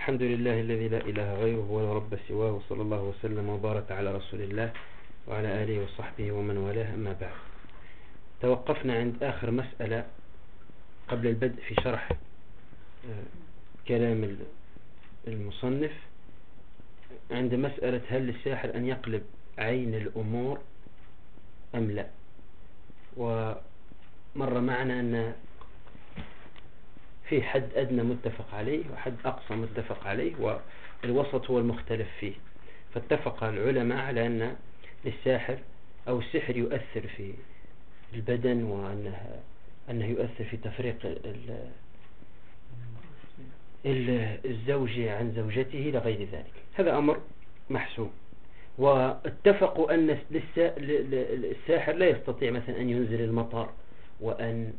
الحمد لله الذي لا إله غيره ولا رب سواه، وصلى الله وسلم وبارك على رسول الله وعلى آله وصحبه ومن والاه، أما بعد. توقفنا عند آخر مسألة قبل البدء في شرح كلام المصنف، عند مسألة هل للساحر أن يقلب عين الأمور أم لا. ومر معنا أن في حد أدنى متفق عليه وحد أقصى متفق عليه، والوسط هو المختلف فيه. فاتفق العلماء على أن للساحر أو السحر يؤثر في البدن، وأنه يؤثر في تفريق الزوج عن زوجته لغير ذلك. هذا أمر محسوم. واتفقوا أن الساحر لا يستطيع مثلا أن ينزل المطر، وأن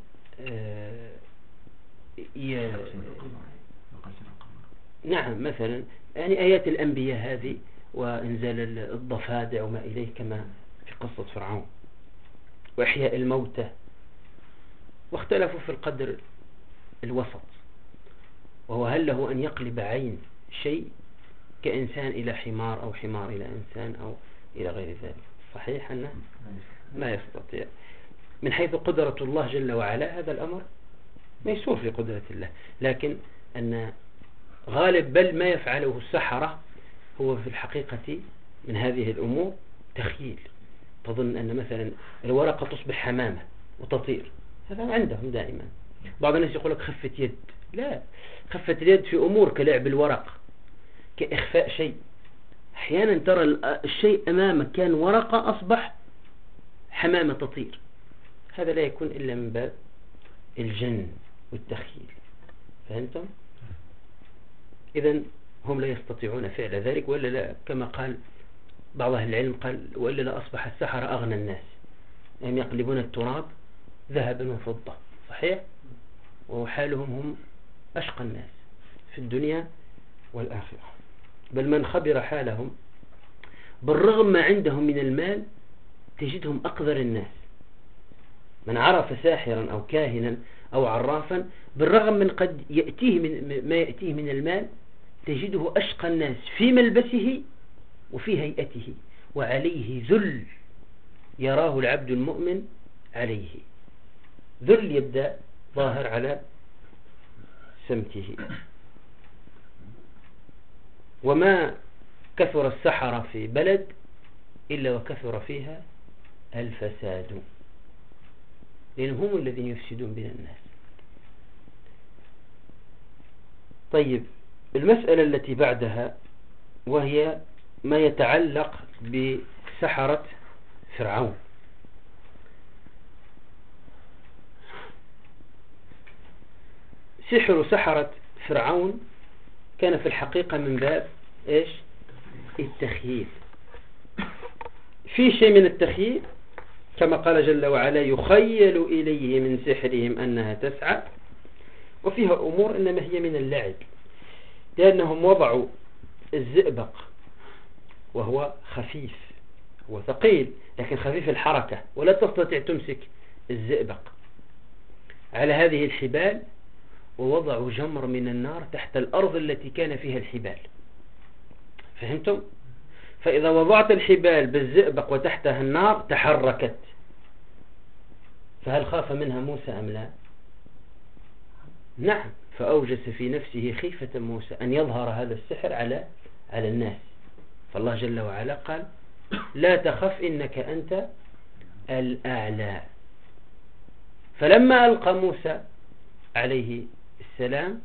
نعم مثلا يعني آيات الأنبياء هذه، وإنزال الضفادع وما إليه كما في قصة فرعون، وإحياء الموتى. واختلفوا في القدر الوسط، وهو هل له أن يقلب عين شيء كإنسان إلى حمار، أو حمار إلى إنسان، أو إلى غير ذلك. صحيح أنه ما يستطيع من حيث قدرة الله جل وعلا. هذا الأمر ميسور في قدرة الله، لكن أن غالب بل ما يفعله السحرة هو في الحقيقة من هذه الأمور تخيل. تظن أن مثلا الورقة تصبح حمامة وتطير، هذا عندهم دائما. بعض الناس يقول لك خفة يد. لا، خفة اليد في أمور كلعب الورق، كإخفاء شيء. أحيانا ترى الشيء أمامك كان ورقة أصبح حمامة تطير. هذا لا يكون إلا من باب الجن والتخيل. فهمتم؟ إذن هم لا يستطيعون فعل ذلك، وإلا لا، كما قال بعض أهل العلم، قال وإلا لا أصبح السحرة أغنى الناس، هم يقلبون التراب ذهبا وفضة. صحيح؟ وحالهم هم أشقى الناس في الدنيا والآخرة. بل من خبر حالهم بالرغم ما عندهم من المال تجدهم أقذر الناس. من عرف ساحرا أو كاهنا أو عرافا بالرغم من قد يأتيه من ما يأتيه من المال، تجده أشقى الناس في ملبسه وفي هيئته، وعليه ذل يراه العبد المؤمن عليه. ذل يبدأ ظاهر على سمته. وما كثر السحرة في بلد إلا وكثر فيها الفساد، لأنهم هم الذين يفسدون بين الناس. طيب، المسألة التي بعدها وهي ما يتعلق بسحرة فرعون. سحر سحرة فرعون كان في الحقيقة من باب إيش؟ التخييل. في شيء من التخييل كما قال جل وعلا يخيل إليه من سحرهم أنها تسعى، وفيها أمور إنما هي من اللعب، لأنهم وضعوا الزئبق وهو خفيف، هو ثقيل لكن خفيف الحركة، ولا تستطيع تمسك الزئبق، على هذه الحبال، ووضعوا جمر من النار تحت الأرض التي كان فيها الحبال. فهمتم؟ فإذا وضعت الحبال بالزئبق وتحتها النار تحركت، فهل خاف منها موسى أم لا؟ نعم، فأوجس في نفسه خيفة موسى أن يظهر هذا السحر على الناس. فالله جل وعلا قال لا تخف إنك أنت الأعلى. فلما ألقى موسى عليه السلام،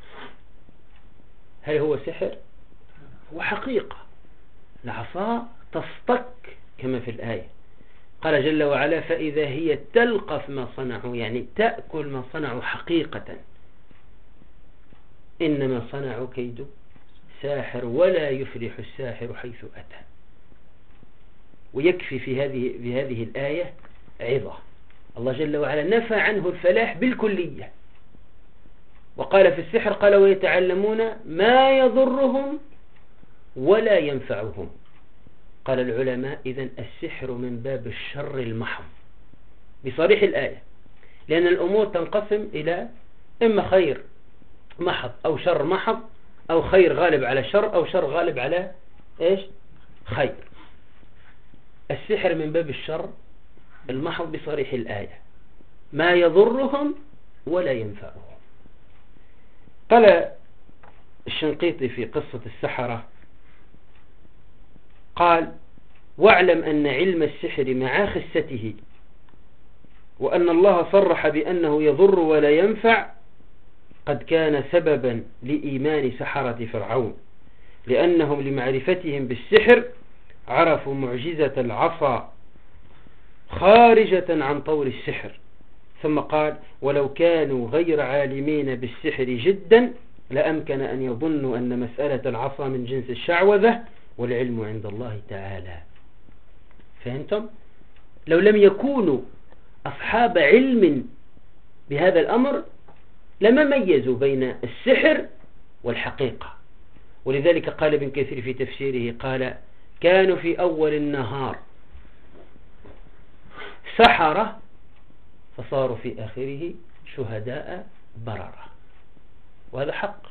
هل هو سحر؟ هو حقيقة. العصا تصطك كما في الآية، قال جل وعلا فإذا هي تلقف ما صنعوا، يعني تأكل ما صنعوا حقيقة. إنما صنعوا كيد ساحر ولا يفلح الساحر حيث أتى. ويكفي في هذه الآية عظة. الله جل وعلا نفى عنه الفلاح بالكلية، وقال في السحر قال ويتعلمون ما يضرهم ولا ينفعهم. قال العلماء إذن السحر من باب الشر المحض بصريح الآية، لأن الأمور تنقسم إلى إما خير محض أو شر محض أو خير غالب على شر، أو شر غالب على إيش؟ خير. السحر من باب الشر المحض بصريح الآية، ما يضرهم ولا ينفعهم. قال الشنقيطي في قصة السحرة، قال: واعلم أن علم السحر مع خسته، وأن الله صرح بأنه يضر ولا ينفع، قد كان سببا لإيمان سحرة فرعون، لأنهم لمعرفتهم بالسحر عرفوا معجزة العصا خارجة عن طور السحر. ثم قال: ولو كانوا غير عالمين بالسحر جدا لأمكن أن يظنوا أن مسألة العصا من جنس الشعوذة، والعلم عند الله تعالى. فهمتم؟ لو لم يكونوا أصحاب علم بهذا الأمر لما ميزوا بين السحر والحقيقة. ولذلك قال ابن كثير في تفسيره، قال: كانوا في أول النهار سحرة فصاروا في آخره شهداء بررة. وهذا حق.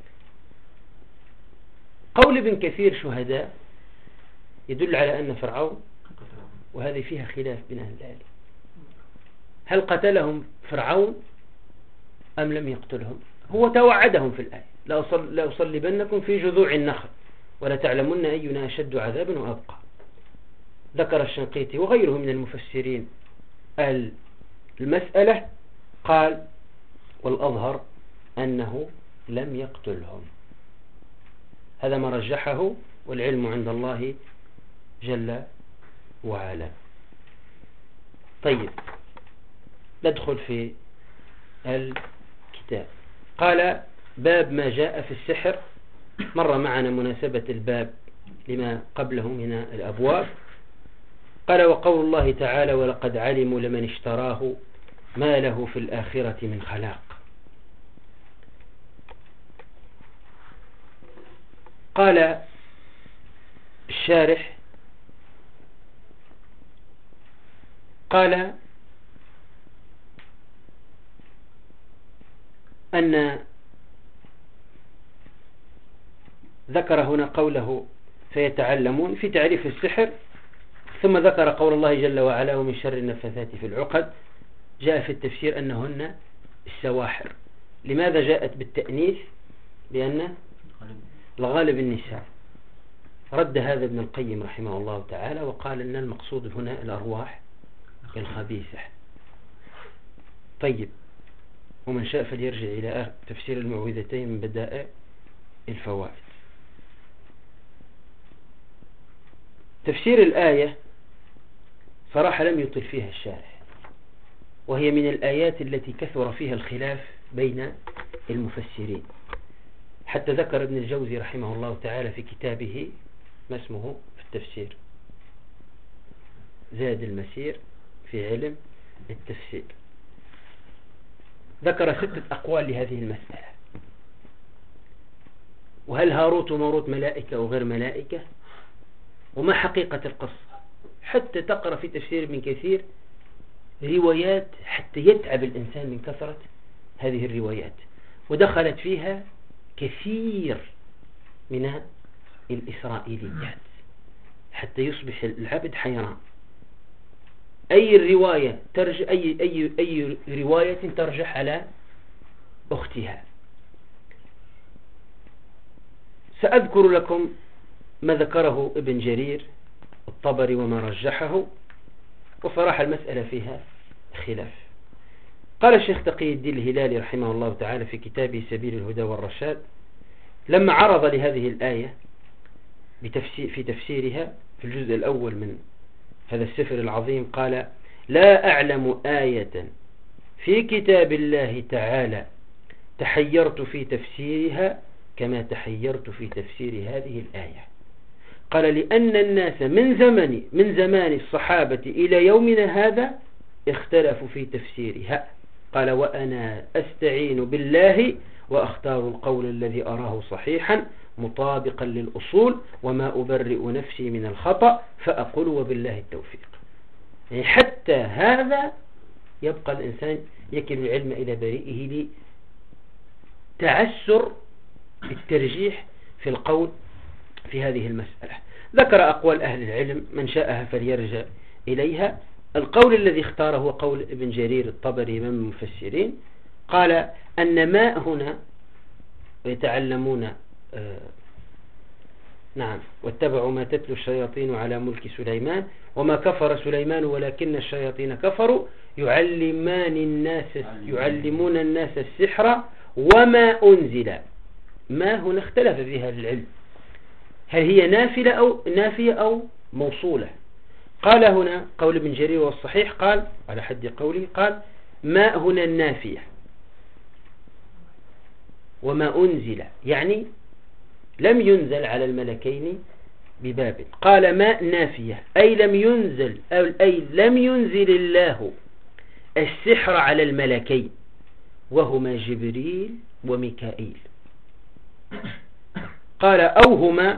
قول ابن كثير شهداء يدل على أن فرعون، وهذه فيها خلاف بين أهل العلم، هل قتلهم فرعون أم لم يقتلهم؟ هو توعدهم في الآية: لأصلبنكم في جذوع النخل ولتعلمن أينا أشد عذابا وأبقى. ذكر الشنقيطي وغيره من المفسرين المسألة، قال: والأظهر أنه لم يقتلهم. هذا ما رجحه، والعلم عند الله جل وعلا. طيب، ندخل في الكتاب. قال: باب ما جاء في السحر. مر معنا مناسبة الباب لما قبله من الأبواب. قال: وقول الله تعالى: ولقد علموا لمن اشتراه ما له في الآخرة من خلاق. قال الشارح: قال أن ذكر هنا قوله فيتعلمون في تعريف السحر، ثم ذكر قول الله جل وعلا: ومن شر النفاثات في العقد. جاء في التفسير أنهن السواحر. لماذا جاءت بالتأنيث؟ لأن الغالب النساء. رد هذا ابن القيم رحمه الله تعالى، وقال أن المقصود هنا الأرواح الخبيثة. طيب، ومن شاء فليرجع إلى تفسير المعوذتين من بدائع الفوائد. تفسير الآية صراحة لم يطل فيها الشارح، وهي من الآيات التي كثر فيها الخلاف بين المفسرين، حتى ذكر ابن الجوزي رحمه الله تعالى في كتابه ما اسمه في التفسير زاد المسير في علم التفسير، ذكر 6 أقوال لهذه المسألة. وهل هاروت وماروت ملائكة أو غير ملائكة؟ وما حقيقة القصة؟ حتى تقرأ في تفسير ابن كثير روايات حتى يتعب الإنسان من كثرة هذه الروايات، ودخلت فيها كثير من الإسرائيليات حتى يصبح العبد حيران. أي رواية ترجح أي رواية ترجح على أختها. سأذكر لكم ما ذكره ابن جرير الطبري وما رجحه، وصراحة المسألة فيها خلاف. قال الشيخ تقي الدين الهلالي رحمه الله تعالى في كتابه سبيل الهدى والرشاد، لما عرض لهذه الآية في تفسيرها في الجزء الأول من هذا السفر العظيم، قال: لا أعلم آية في كتاب الله تعالى تحيرت في تفسيرها كما تحيرت في تفسير هذه الآية. قال: لأن الناس من زمان الصحابة إلى يومنا هذا اختلفوا في تفسيرها. قال: وأنا أستعين بالله وأختار القول الذي أراه صحيحا مطابقا للأصول، وما أبرئ نفسي من الخطأ فأقول وبالله التوفيق. يعني حتى هذا يبقى الإنسان يكل العلم إلى بريئه لتعسر الترجيح في القول في هذه المسألة. ذكر أقوال أهل العلم، من شاءها فليرجع إليها. القول الذي اختاره هو قول ابن جرير الطبري من المفسرين، قال أن ماء هنا يتعلمون نعم واتبعوا ما تتلو الشياطين على ملك سليمان وما كفر سليمان ولكن الشياطين كفروا يعلمون الناس السحر وما أنزل. ما هنا اختلف فيها العلم، هل هي نافية أو موصولة؟ قال هنا قول ابن جرير والصحيح، قال على حد قوله، قال ما هنا النافية، وما أنزل يعني لم ينزل على الملكين ببابل. قال ما نافية أي لم ينزل الله السحر على الملكين وهما جبريل وميكائيل. قال أو هما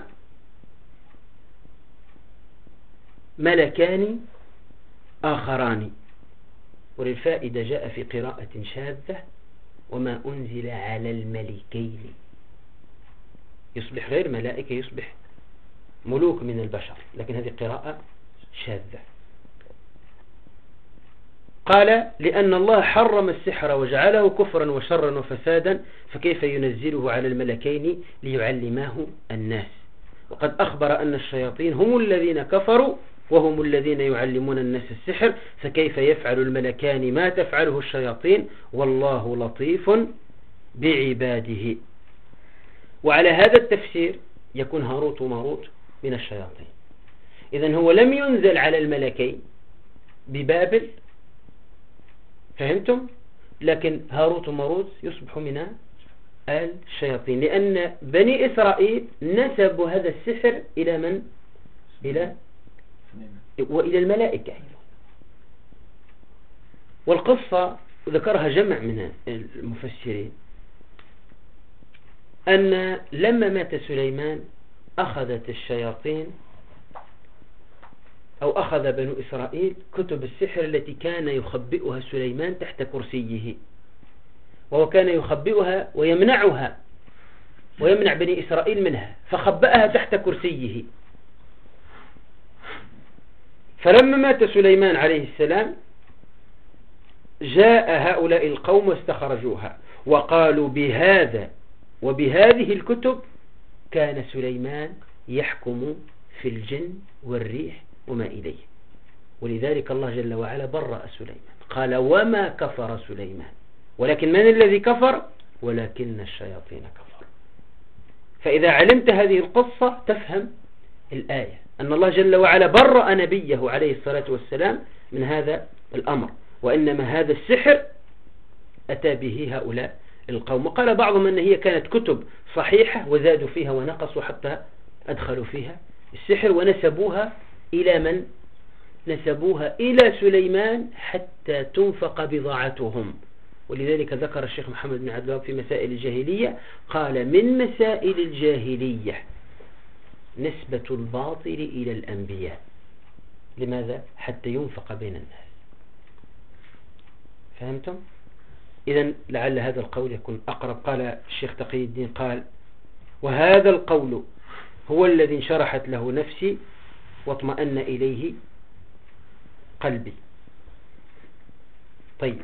ملكان آخران. وللفائدة جاء في قراءة شاذة وما أنزل على الملكين، يصبح غير ملائكة، يصبح ملوك من البشر، لكن هذه قراءة شاذة. قال لأن الله حرم السحر وجعله كفرا وشرا وفسادا، فكيف ينزله على الملكين ليعلماه الناس؟ وقد أخبر أن الشياطين هم الذين كفروا وهم الذين يعلمون الناس السحر، فكيف يفعل الملكان ما تفعله الشياطين والله لطيف بعباده. وعلى هذا التفسير يكون هاروت وماروت من الشياطين. إذن هو لم ينزل على الملكين ببابل، فهمتم؟ لكن هاروت وماروت يصبح من الشياطين، لأن بني إسرائيل نسبوا هذا السحر إلى من؟ وإلى الملائكة. والقصة ذكرها جمع من المفسرين أن لما مات سليمان أخذت الشياطين أو أخذ بنو إسرائيل كتب السحر التي كان يخبئها سليمان تحت كرسيه، وهو كان يخبئها ويمنع بني إسرائيل منها، فخبأها تحت كرسيه. فلما مات سليمان عليه السلام جاء هؤلاء القوم واستخرجوها وقالوا بهذا وبهذه الكتب كان سليمان يحكم في الجن والريح وما إليه. ولذلك الله جل وعلا برأ سليمان، قال وما كفر سليمان ولكن من الذي كفر؟ ولكن الشياطين كفروا. فإذا علمت هذه القصة تفهم الآية أن الله جل وعلا برأ نبيه عليه الصلاة والسلام من هذا الأمر، وإنما هذا السحر أتى به هؤلاء القوم. وقال بعضهم أن هي كانت كتب صحيحة وزادوا فيها ونقصوا حتى أدخلوا فيها السحر، ونسبوها إلى من؟ نسبوها إلى سليمان حتى تنفق بضاعتهم. ولذلك ذكر الشيخ محمد بن عبد الوهاب في مسائل الجاهلية، قال من مسائل الجاهلية نسبة الباطل إلى الأنبياء. لماذا؟ حتى ينفق بين الناس. فهمتم؟ إذن لعل هذا القول يكون أقرب. قال الشيخ تقي الدين قال وهذا القول هو الذي انشرحت له نفسي واطمأن إليه قلبي. طيب،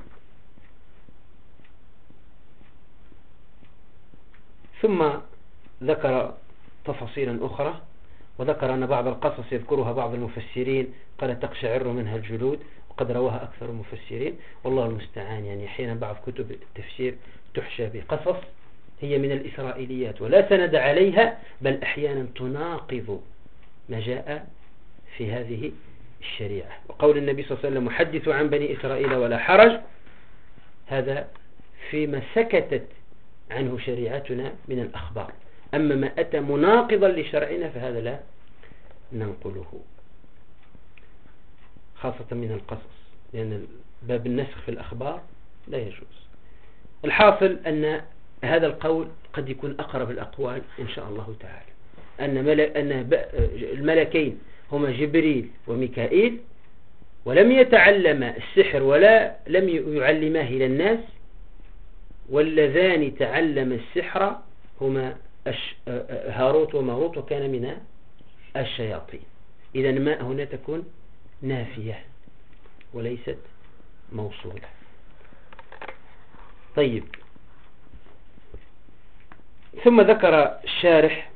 ثم ذكر تفاصيلا أخرى، وذكر أن بعض القصص يذكرها بعض المفسرين قال تقشعر منها الجلود، وقد رواها أكثر المفسرين، والله المستعان. يعني أحيانا بعض كتب التفسير تحشى بقصص هي من الإسرائيليات ولا سند عليها، بل أحيانا تناقض ما جاء في هذه الشريعة. وقول النبي صلى الله عليه وسلم محدثوا عن بني إسرائيل ولا حرج، هذا فيما سكتت عنه شريعتنا من الأخبار. أما ما أتى مناقضا لشرعنا فهذا لا ننقله، خاصة من القصص، لأن باب النسخ في الأخبار لا يجوز. الحاصل أن هذا القول قد يكون أقرب الأقوال إن شاء الله تعالى، أن الملكين هما جبريل وميكائيل، ولم يتعلم السحر ولا لم يعلماه إلى الناس، واللذان تعلم السحر هما هاروت وماروت وكان من الشياطين. إذا ما هنا تكون نافية وليست موصولة. طيب، ثم ذكر الشارح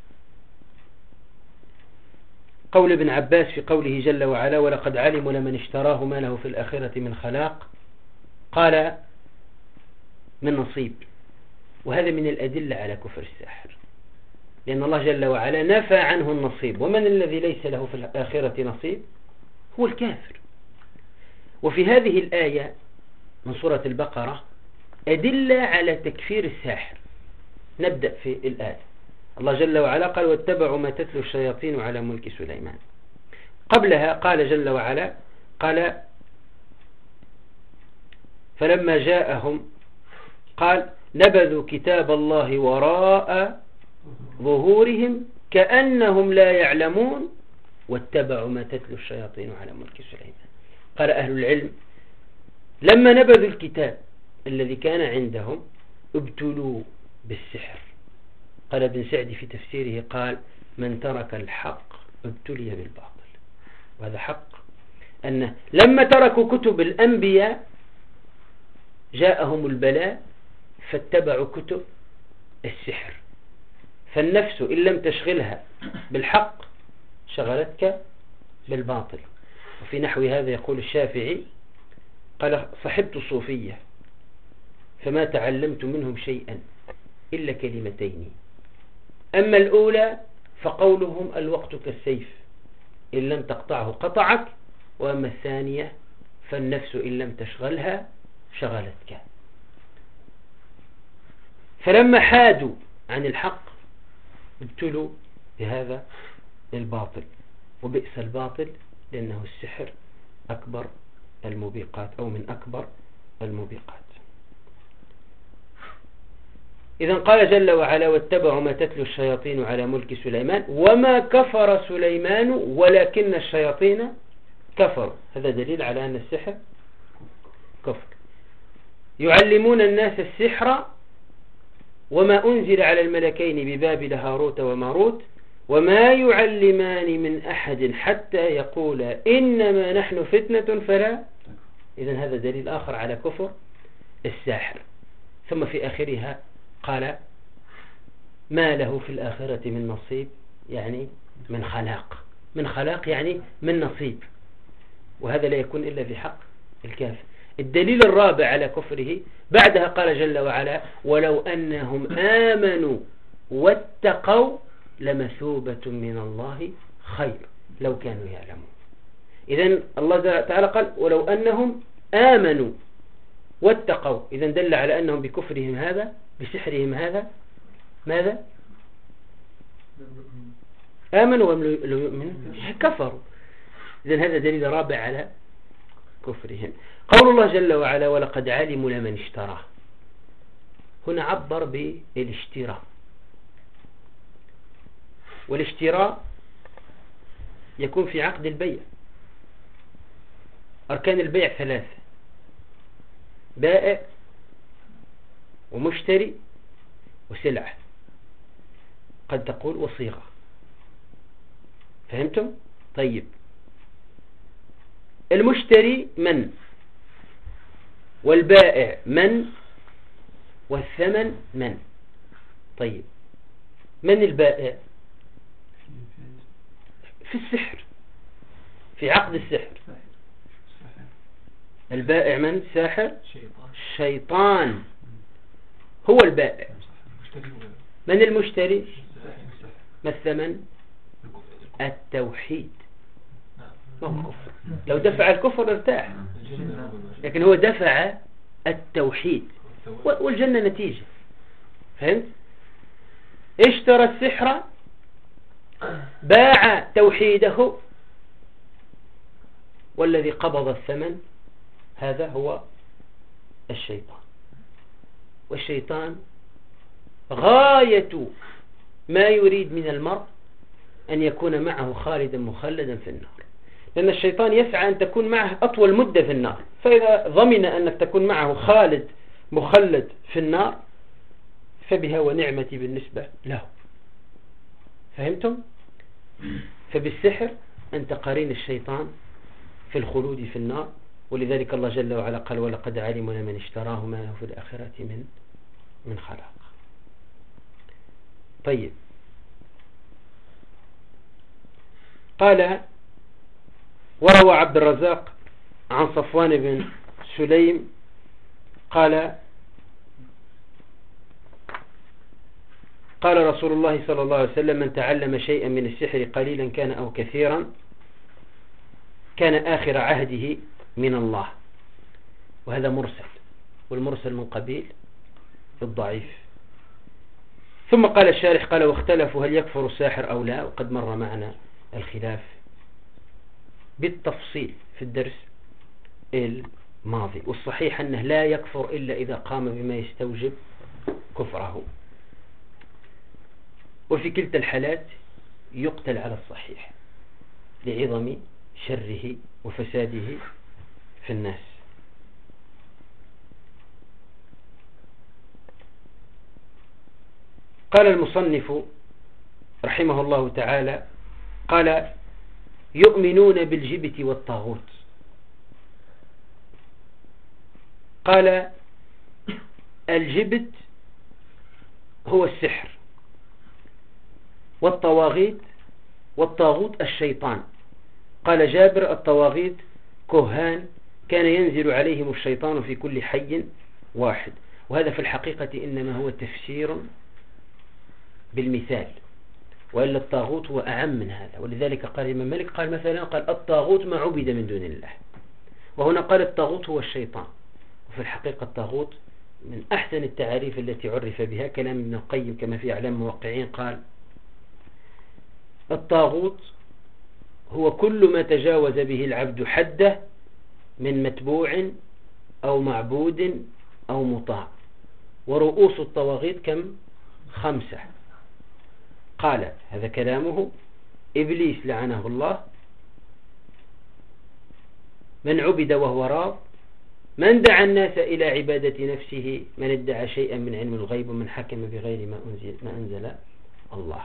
قول ابن عباس في قوله جل وعلا: ولقد علموا لمن اشتراه ما له في الآخرة من خلاق. قال: من نصيب. وهذا من الأدلة على كفر الساحر، لأن الله جل وعلا نفى عنه النصيب، ومن الذي ليس له في الآخرة نصيب؟ هو الكافر. وفي هذه الآية من سورة البقرة أدلة على تكفير الساحر. نبدأ في الآية. الله جل وعلا قال: واتبعوا ما تتلو الشياطين على ملك سليمان. قبلها قال جل وعلا: قال: فلما جاءهم قال: نبذوا كتاب الله وراء ظهورهم كأنهم لا يعلمون واتبعوا ما تتلو الشياطين على ملك سليمان. قال أهل العلم: لما نبذوا الكتاب الذي كان عندهم ابتلوا بالسحر. قال ابن سعدي في تفسيره قال: من ترك الحق ابتلي بالباطل. وهذا حق، أنه لما تركوا كتب الأنبياء جاءهم البلاء فاتبعوا كتب السحر. فالنفس إن لم تشغلها بالحق شغلتك بالباطل. وفي نحو هذا يقول الشافعي: قال: صحبت صوفية فما تعلمت منهم شيئا إلا كلمتين، أما الأولى فقولهم الوقت كالسيف إن لم تقطعه قطعك، وأما الثانية فالنفس إن لم تشغلها شغلتك. فلما حادوا عن الحق ابتلوا بهذا الباطل، وبئس الباطل لأنه السحر أكبر الموبقات أو من أكبر الموبقات. إذن قال جل وعلا: واتبعوا ما تتلو الشياطين على ملك سليمان وما كفر سليمان ولكن الشياطين كفروا. هذا دليل على أن السحر كفر. يعلمون الناس السحر وما أنزل على الملكين ببابل هاروت وماروت وما يعلمان من أحد حتى يقولا إنما نحن فتنة فلا. إذن هذا دليل آخر على كفر الساحر. ثم في آخرها قال: ما له في الآخرة من نصيب، يعني من خلاق. من خلاق يعني من نصيب، وهذا لا يكون إلا في حق الكافر. الدليل الرابع على كفره بعدها قال جل وعلا: ولو أنهم آمنوا واتقوا لمثوبة من الله خير لو كانوا يعلمون. إذن الله تعالى قال: ولو أنهم آمنوا واتقوا. إذن دل على أنهم بكفرهم هذا بسحرهم هذا ماذا؟ آمنوا وهم لو يؤمنوا كفروا. إذن هذا دليل رابع على كفرهم. قول الله جل وعلا: ولقد علموا لمن اشتراه. هنا عبر بالاشتراء، والاشتراء يكون في عقد البيع. أركان البيع ثلاثة: بائع ومشتري وسلعة. قد تقول وصيغة. فهمتم؟ طيب، المشتري من، والبائع من، والثمن من. طيب، من البائع؟ في السحر، في عقد السحر. البائع من؟ ساحر شيطان هو البائع. من المشتري؟ ما الثمن؟ التوحيد. ما هو كفر. لو دفع الكفر ارتاح، لكن هو دفع التوحيد، والجنة نتيجة. فهمت؟ اشترى السحر باع توحيده، والذي قبض الثمن هذا هو الشيطان. والشيطان غاية ما يريد من المرء أن يكون معه خالدا مخلدا في النار، لأن الشيطان يسعى أن تكون معه أطول مدة في النار. فإذا ضمن أنك تكون معه خالد مخلد في النار فبها ونعمة بالنسبة له. فهمتم؟ فبالسحر أنت قرين الشيطان في الخلود في النار، ولذلك الله جل وعلا قال ولقد علموا لمن اشتراه ما له في الآخرة من خلاق. طيب، قال وروى عبد الرزاق عن صفوان بن سليم قال قال رسول الله صلى الله عليه وسلم من تعلم شيئا من السحر قليلا كان أو كثيرا كان آخر عهده من الله. وهذا مرسل، والمرسل من قبيل الضعيف. ثم قال الشارح قال واختلفوا هل يكفر الساحر أو لا، وقد مر معنا الخلاف بالتفصيل في الدرس الماضي، والصحيح أنه لا يكفر إلا إذا قام بما يستوجب كفره، وفي كلتا الحالات يقتل على الصحيح لعظم شره وفساده في الناس. قال المصنف رحمه الله تعالى قال يؤمنون بالجبت والطاغوت. قال الجبت هو السحر، والطاغوت الشيطان. قال جابر الطواغيت كهان كان ينزل عليهم الشيطان في كل حي واحد. وهذا في الحقيقة إنما هو تفسير بالمثال، وإلا الطاغوت هو أعم من هذا. ولذلك قال الإمام مالك قال مثلا قال الطاغوت ما عبد من دون الله، وهنا قال الطاغوت هو الشيطان. وفي الحقيقة الطاغوت من أحسن التعاريف التي عرف بها كلام ابن القيم كما في أعلام الموقعين. قال الطاغوت هو كل ما تجاوز به العبد حده من متبوع أو معبود أو مطاع. ورؤوس الطواغيت كم؟ 5. قال هذا كلامه إبليس لعنه الله، من عبد وهو راض، من دعا الناس إلى عبادة نفسه، من ادعى شيئا من علم الغيب، ومن حكم بغير ما أنزل الله.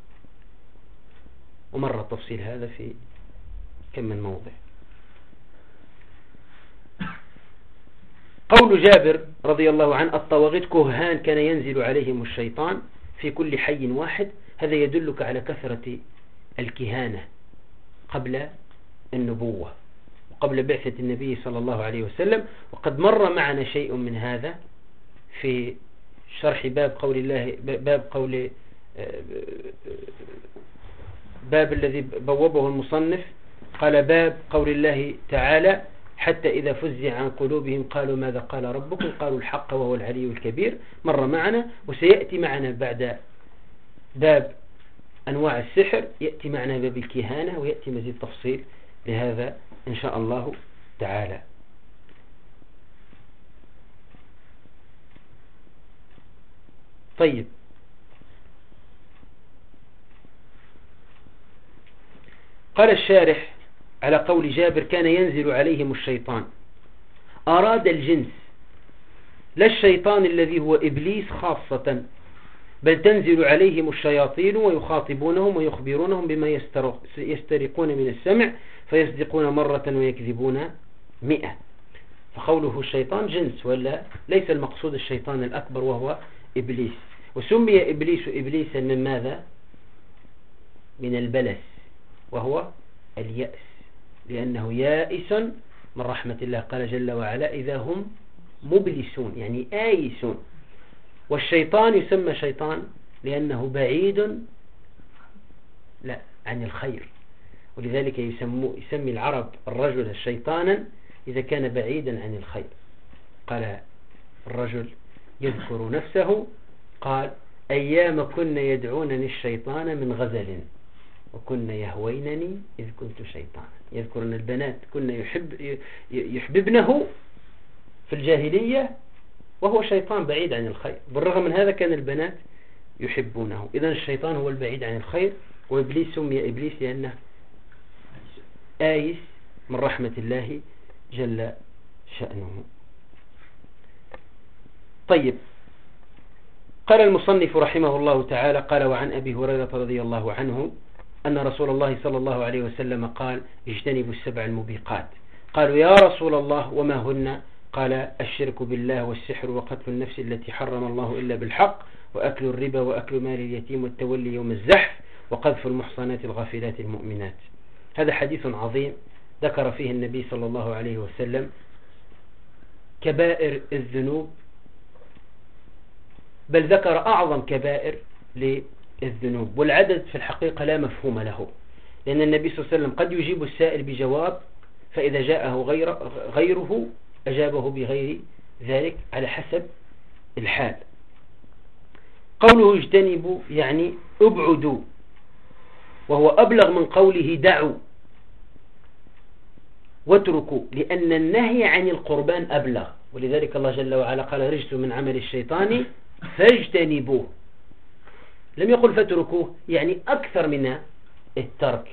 ومر التفصيل هذا في كم من موضع. قول جابر رضي الله عنه الطواغيت كهان كان ينزل عليهم الشيطان في كل حي واحد، هذا يدلك على كثرة الكهانة قبل النبوة وقبل بعثة النبي صلى الله عليه وسلم. وقد مر معنا شيء من هذا في شرح باب الذي بوبه المصنف. قال باب قول الله تعالى حتى إذا فزع عن قلوبهم قالوا ماذا قال ربكم قالوا الحق وهو العلي الكبير. مر معنا، وسيأتي معنا بعد باب أنواع السحر يأتي معنا باب الكهانة، ويأتي مزيد تفصيل لهذا إن شاء الله تعالى. طيب، قال الشارح على قول جابر كان ينزل عليهم الشيطان، أراد الجنس لا الشيطان الذي هو إبليس خاصة، بل تنزل عليهم الشياطين ويخاطبونهم ويخبرونهم بما يسترقون من السمع فيصدقون مرة ويكذبون 100. فقوله الشيطان جنس، ولا ليس المقصود الشيطان الأكبر وهو إبليس. وسمي إبليس إبليسا من ماذا؟ من البلس، وهو اليأس، لأنه يائس من رحمة الله. قال جل وعلا إذا هم مبلسون، يعني آيسون. والشيطان يسمى شيطان لأنه بعيد عن الخير، ولذلك يسمي العرب الرجل شيطانا إذا كان بعيدا عن الخير. قال الرجل يذكر نفسه قال أيام كن يدعونني الشيطان من غزل وكن يهوينني إذ كنت شيطانا. يذكر أن البنات كن يحببنه في الجاهلية وهو شيطان بعيد عن الخير، بالرغم من هذا كان البنات يحبونه. إذن الشيطان هو البعيد عن الخير، وإبليس سمي إبليس لأنه آيس من رحمة الله جل شأنه. طيب، قال المصنف رحمه الله تعالى قال وعن أبي هريرة رضي الله عنه أن رسول الله صلى الله عليه وسلم قال اجتنبوا السبع الموبقات. قالوا يا رسول الله وما هن؟ قال الشرك بالله والسحر وقتل النفس التي حرم الله إلا بالحق وأكل الربا وأكل مال اليتيم والتولي يوم الزحف وقذف المحصنات الغافلات المؤمنات. هذا حديث عظيم ذكر فيه النبي صلى الله عليه وسلم كبائر الذنوب، بل ذكر أعظم كبائر للذنوب، والعدد في الحقيقة لا مفهوم له، لأن النبي صلى الله عليه وسلم قد يجيب السائل بجواب فإذا جاءه غيره أجابه بغير ذلك على حسب الحال. قوله اجتنبوا يعني ابعدوا، وهو أبلغ من قوله دعوا واتركوا، لأن النهي عن القربان أبلغ، ولذلك الله جل وعلا قال رجس من عمل الشيطان فاجتنبوه، لم يقل فاتركوه، يعني أكثر من الترك.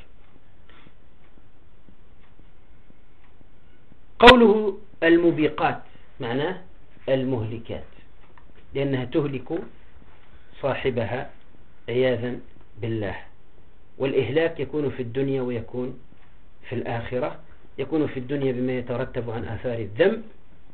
قوله الموبقات معناه المهلكات، لأنها تهلك صاحبها عياذا بالله. والإهلاك يكون في الدنيا ويكون في الآخرة. يكون في الدنيا بما يترتب عن آثار الذنب،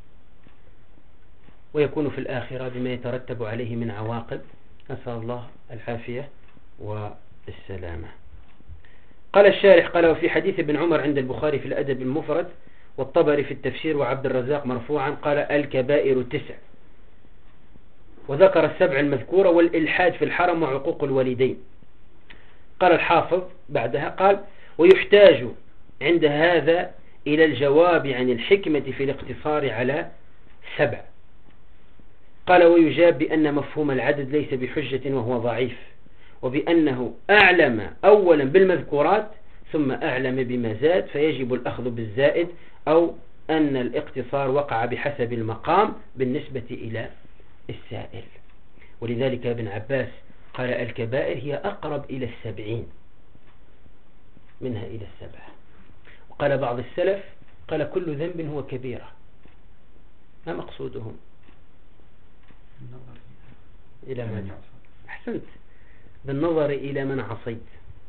ويكون في الآخرة بما يترتب عليه من عواقب، نسأل الله العافية والسلامة. قال الشارح قال وفي حديث ابن عمر عند البخاري في الأدب المفرد والطبري في التفسير وعبد الرزاق مرفوعا قال الكبائر 9، وذكر السبع المذكورة والإلحاد في الحرم وعقوق الوالدين. قال الحافظ بعدها قال ويحتاج عند هذا إلى الجواب عن الحكمة في الاقتصار على 7. قال ويجاب بأن مفهوم العدد ليس بحجة وهو ضعيف، وبأنه أعلم أولا بالمذكورات ثم أعلم بما زاد فيجب الأخذ بالزائد، أو أن الاقتصار وقع بحسب المقام بالنسبة إلى السائل. ولذلك ابن عباس قال الكبائر هي أقرب إلى 70 منها إلى 7. وقال بعض السلف قال كل ذنب هو كبيرة. ما مقصودهم؟ إلى من أحسنت، بالنظر إلى من عصيت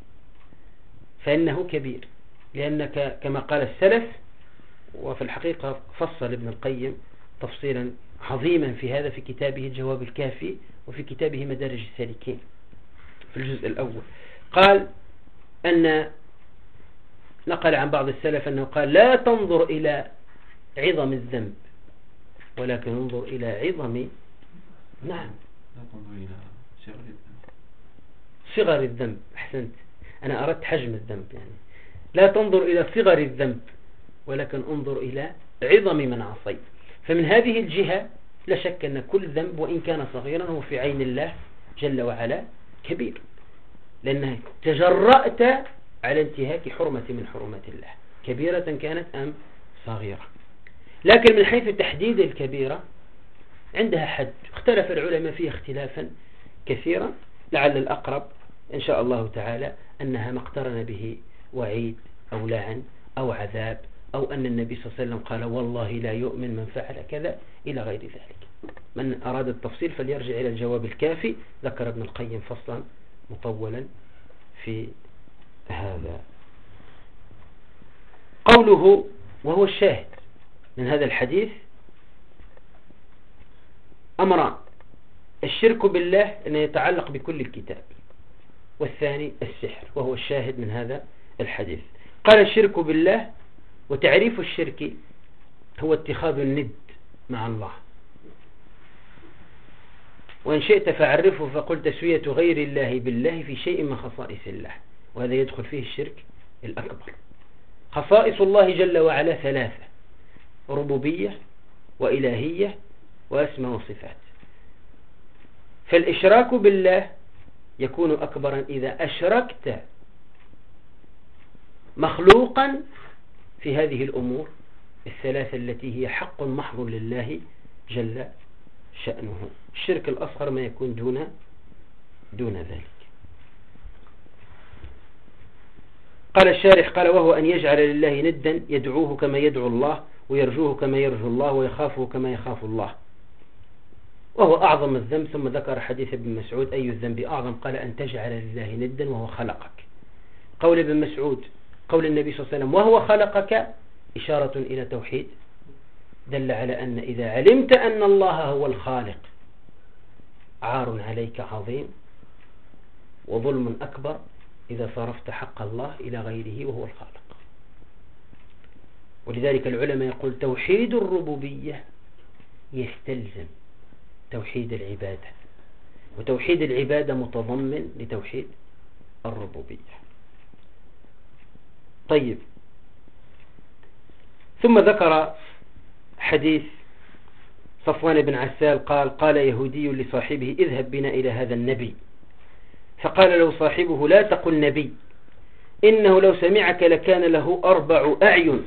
فإنه كبير، لأنك كما قال السلف، وفي الحقيقة فصل ابن القيم تفصيلا عظيما في هذا في كتابه الجواب الكافي وفي كتابه مدارج السالكين في الجزء الأول. قال أن نقل عن بعض السلف أنه قال لا تنظر إلى عظم الذنب ولكن انظر إلى عظم نعم لا تنظر إلى صغر الذنب. صغر الذنب أحسنت، أنا أردت حجم الذنب، يعني لا تنظر إلى صغر الذنب ولكن انظر إلى عظم من عصيت. فمن هذه الجهة لا شك أن كل ذنب وإن كان صغيرا هو في عين الله جل وعلا كبير، لأنه تجرأت على انتهاك حرمة من حرمات الله، كبيرة كانت أم صغيرة. لكن من حيث تحديد الكبيرة عندها حد، اختلف العلماء فيها اختلافا كثيرا، لعل الأقرب إن شاء الله تعالى أنها ما اقترن به وعيد أو لعن أو عذاب، أو أن النبي صلى الله عليه وسلم قال والله لا يؤمن من فعل كذا إلى غير ذلك. من أراد التفصيل فليرجع إلى الجواب الكافي، ذكر ابن القيم فصلا مطولا في هذا. قوله وهو الشاهد من هذا الحديث أمران: الشرك بالله أنه يتعلق بكل الكتاب، والثاني السحر وهو الشاهد من هذا الحديث. قال الشرك بالله، وتعريف الشرك هو اتخاذ الند مع الله، وإن شئت فعرفه فقل تسوية غير الله بالله في شيء من خصائص الله، وهذا يدخل فيه الشرك الأكبر. خصائص الله جل وعلا 3: ربوبية وإلهية وأسماء وصفات. فالإشراك بالله يكون أكبرا إذا أشركت مخلوقا في هذه الأمور 3 التي هي حق محض لله جل شأنه. الشرك الأصغر ما يكون دون ذلك. قال الشارح قال وهو أن يجعل لله ندا يدعوه كما يدعو الله، ويرجوه كما يرجو الله، ويخافه كما يخاف الله. وهو أعظم الذنب. ثم ذكر حديث ابن مسعود: أي الذنب أعظم؟ قال: أن تجعل لله ندا وهو خلقك. قول ابن مسعود، قول النبي صلى الله عليه وسلم: وهو خلقك، إشارة إلى توحيد، دل على أن إذا علمت أن الله هو الخالق عار عليك عظيم وظلم أكبر إذا صرفت حق الله إلى غيره وهو الخالق. ولذلك العلماء يقول: توحيد الربوبية يستلزم توحيد العبادة، وتوحيد العبادة متضمن لتوحيد الربوبية. طيب، ثم ذكر حديث صفوان بن عسال قال: قال يهودي لصاحبه: اذهب بنا إلى هذا النبي. فقال له صاحبه: لا تقل نبي، إنه لو سمعك لكان له 4 أعين.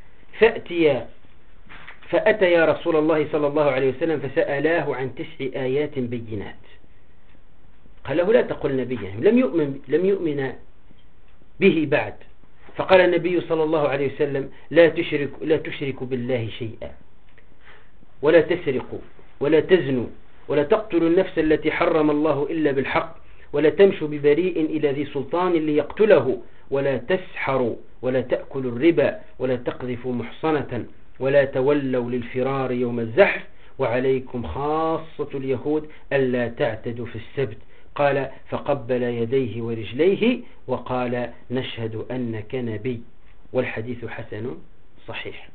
فأتى يا رسول الله صلى الله عليه وسلم فسألاه عن 9 آيات بينات. قال له: لا تقل نبيا، لم يؤمن به بعد. فقال النبي صلى الله عليه وسلم: لا تشرك بالله شيئا، ولا تسرقوا، ولا تزنوا، ولا تقتلوا النفس التي حرم الله إلا بالحق، ولا تمشوا ببريء إلى ذي سلطان ليقتله، ولا تسحروا، ولا تأكلوا الربا، ولا تقذفوا محصنة، ولا تولوا للفرار يوم الزحف، وعليكم خاصة اليهود ألا تعتدوا في السبت. قال: فقبل يديه ورجليه وقال: نشهد أنك نبي. والحديث حسن صحيح.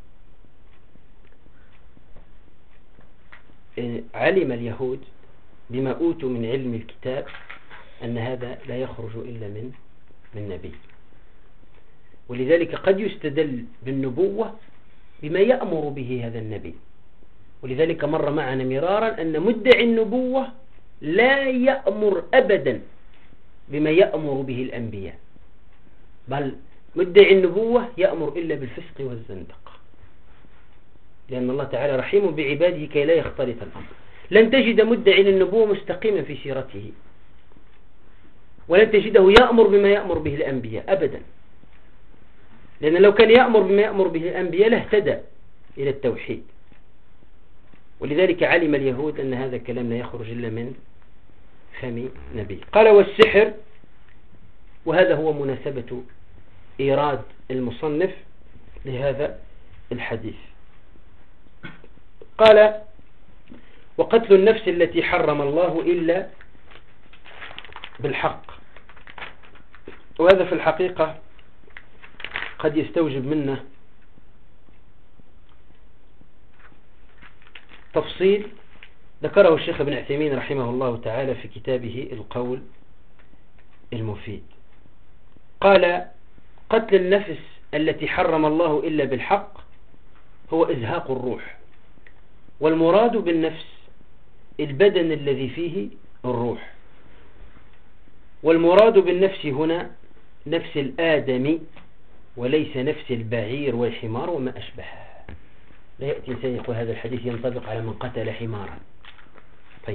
علم اليهود بما أوتوا من علم الكتاب أن هذا لا يخرج إلا من نبي، ولذلك قد يستدل بالنبوة بما يأمر به هذا النبي. ولذلك مر معنا مرارا أن مدعي النبوة لا يأمر أبدا بما يأمر به الأنبياء، بل مدعي النبوة يأمر إلا بالفسق والزندق، لأن الله تعالى رحيم بعباده كي لا يختلط الأمر. لن تجد مدعي للنبوة مستقيما في سيرته، ولن تجده يأمر بما يأمر به الأنبياء أبدا، لأن لو كان يأمر بما يأمر به الأنبياء لاهتدى إلى التوحيد. ولذلك علم اليهود أن هذا الكلام لا يخرج إلا من فم نبي. قال: والسحر، وهذا هو مناسبة إيراد المصنف لهذا الحديث. قال: وقتل النفس التي حرم الله إلا بالحق. وهذا في الحقيقة قد يستوجب منا تفصيل ذكره الشيخ ابن عثيمين رحمه الله تعالى في كتابه القول المفيد. قال: قتل النفس التي حرم الله إلا بالحق هو إزهاق الروح، والمراد بالنفس البدن الذي فيه الروح، والمراد بالنفس هنا نفس الآدمي وليس نفس البعير والحمار وما أشبهها. لا يأتي إنسان يقول هذا الحديث ينطبق على من قتل حمارا. طيب،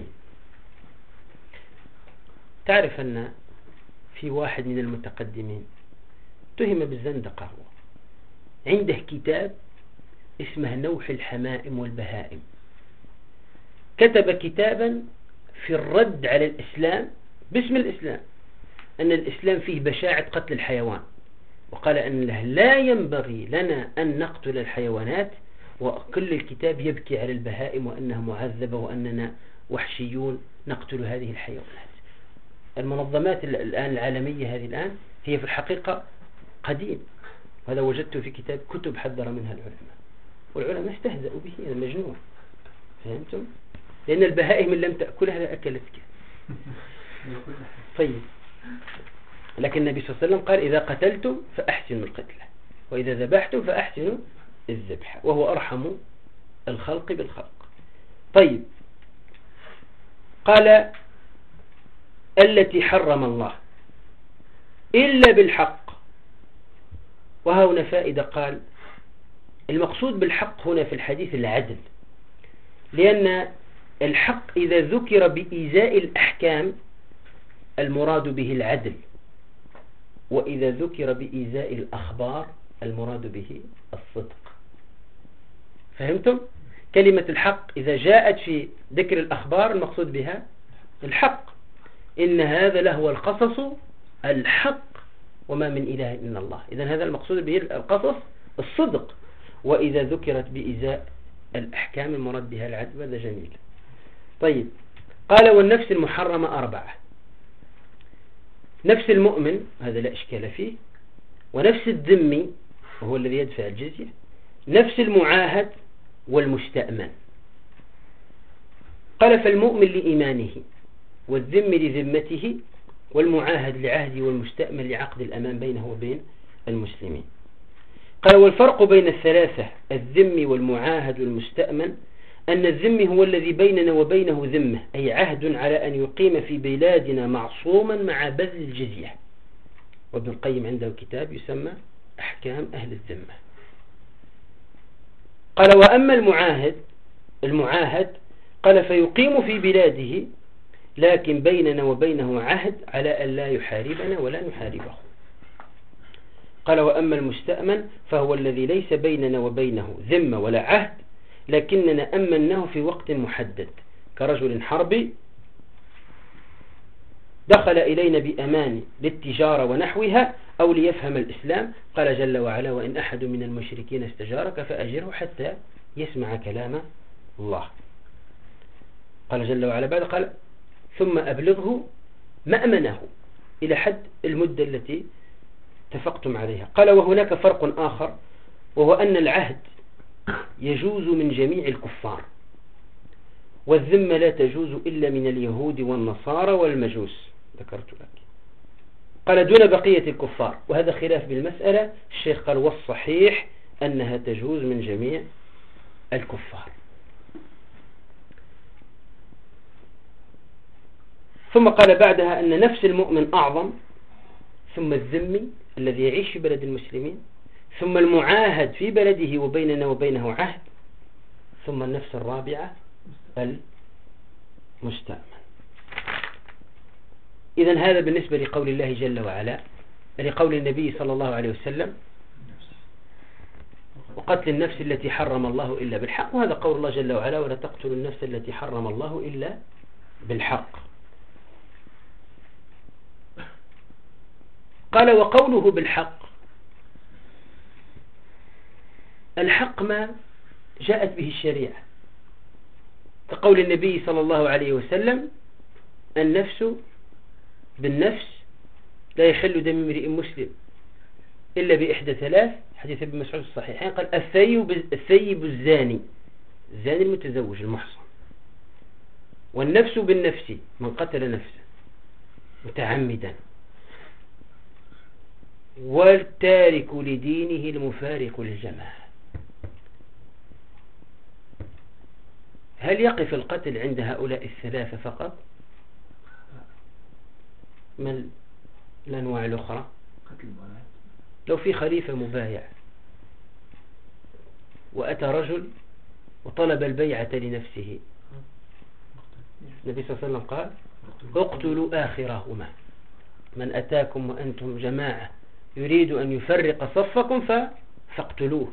تعرف أن في واحد من المتقدمين اتهم بالزندقة، هو عنده كتاب اسمه نوح الحمائم والبهائم، كتب كتابا في الرد على الإسلام باسم الإسلام، أن الإسلام فيه بشاعة قتل الحيوان، وقال أن لا ينبغي لنا أن نقتل الحيوانات، وكل الكتاب يبكي على البهائم وأنها معذبة وأننا وحشيون نقتل هذه الحيوانات. المنظمات الآن العالمية هذه الآن هي في الحقيقة قديم، وهذا وجدته في كتب حذر منها العلماء، والعلماء استهزأوا به، هذا مجنون. فهمتم؟ لأن البهائم اللي لم تأكلها لأكلتك. طيب، لكن النبي صلى الله عليه وسلم قال: إذا قتلتم فأحسنوا القتلة، وإذا ذبحتم فأحسنوا الذبح، وهو أرحم الخلق بالخلق. طيب، قال: التي حرم الله إلا بالحق. وها هنا فائدة، قال: المقصود بالحق هنا في الحديث العدل، لأن الحق إذا ذكر بإيزاء الأحكام المراد به العدل، وإذا ذكر بإيزاء الأخبار المراد به الصدق. فهمتم؟ كلمة الحق إذا جاءت في ذكر الأخبار المقصود بها الحق، إن هذا لهو القصص الحق وما من إله إلا الله. إذن هذا المقصود به القصص الصدق. وإذا ذكرت بإزاء الأحكام المراد بها العدل، هذا جميل. طيب، قال والنفس المحرمة 4: نفس المؤمن، هذا لا إشكال فيه، ونفس الذمي وهو الذي يدفع الجزية، نفس المعاهد والمستأمن. قال فالمؤمن لإيمانه، والذمي لذمته، والمعاهد لعهده، والمستأمن لعقد الأمان بينه وبين المسلمين. قال والفرق بين الثلاثة الذمي والمعاهد والمستأمن أن الذمي هو الذي بيننا وبينه ذمة، أي عهد على أن يقيم في بلادنا معصوما مع بذل الجزية. وابن القيم عنده كتاب يسمى أحكام أهل الذمة. قال وأما المعاهد قال فيقيم في بلاده، لكن بيننا وبينه عهد على أن لا يحاربنا ولا نحاربه. قال وأما المستأمن فهو الذي ليس بيننا وبينه ذمة ولا عهد، لكننا أمناه في وقت محدد، كرجل حربي دخل إلينا بأمان للتجارة ونحوها أو ليفهم الإسلام. قال جل وعلا وإن أحد من المشركين استجارك فأجره حتى يسمع كلام الله. قال جل وعلا بعد قال ثم أبلغه مأمنه إلى حد المدة التي اتفقتم عليها. قال وهناك فرق آخر، وهو أن العهد يجوز من جميع الكفار، والذمة لا تجوز إلا من اليهود والنصارى والمجوس، ذكرت لك. قال دون بقية الكفار، وهذا خلاف بالمسألة. الشيخ قال والصحيح أنها تجوز من جميع الكفار. ثم قال بعدها أن نفس المؤمن أعظم، ثم الذمي الذي يعيش في بلد المسلمين، ثم المعاهد في بلده وبيننا وبينه عهد، ثم النفس الرابعة المستأمن. إذن هذا بالنسبة لقول الله جل وعلا، لقول النبي صلى الله عليه وسلم وقتل النفس التي حرم الله إلا بالحق، وهذا قول الله جل وعلا ولا تقتلوا النفس التي حرم الله إلا بالحق. قال وقوله بالحق، الحق ما جاءت به الشريعة، كقول النبي صلى الله عليه وسلم النفس بالنفس لا يحل دم امرئ مسلم إلا بإحدى ثلاث، حديث ابن مسعود الصحيحين. قال الثيب الزاني، الزاني المتزوج المحصن، والنفس بالنفس من قتل نفسه متعمدا، والتارك لدينه المفارق للجماعة. هل يقف القتل عند هؤلاء الثلاثة فقط؟ ما الأنواع الأخرى؟ لو في خليفة مبايع وأتى رجل وطلب البيعة لنفسه، النبي صلى الله عليه وسلم قال اقتلوا آخرهما، من أتاكم وأنتم جماعة يريد أن يفرق صفكم فاقتلوه.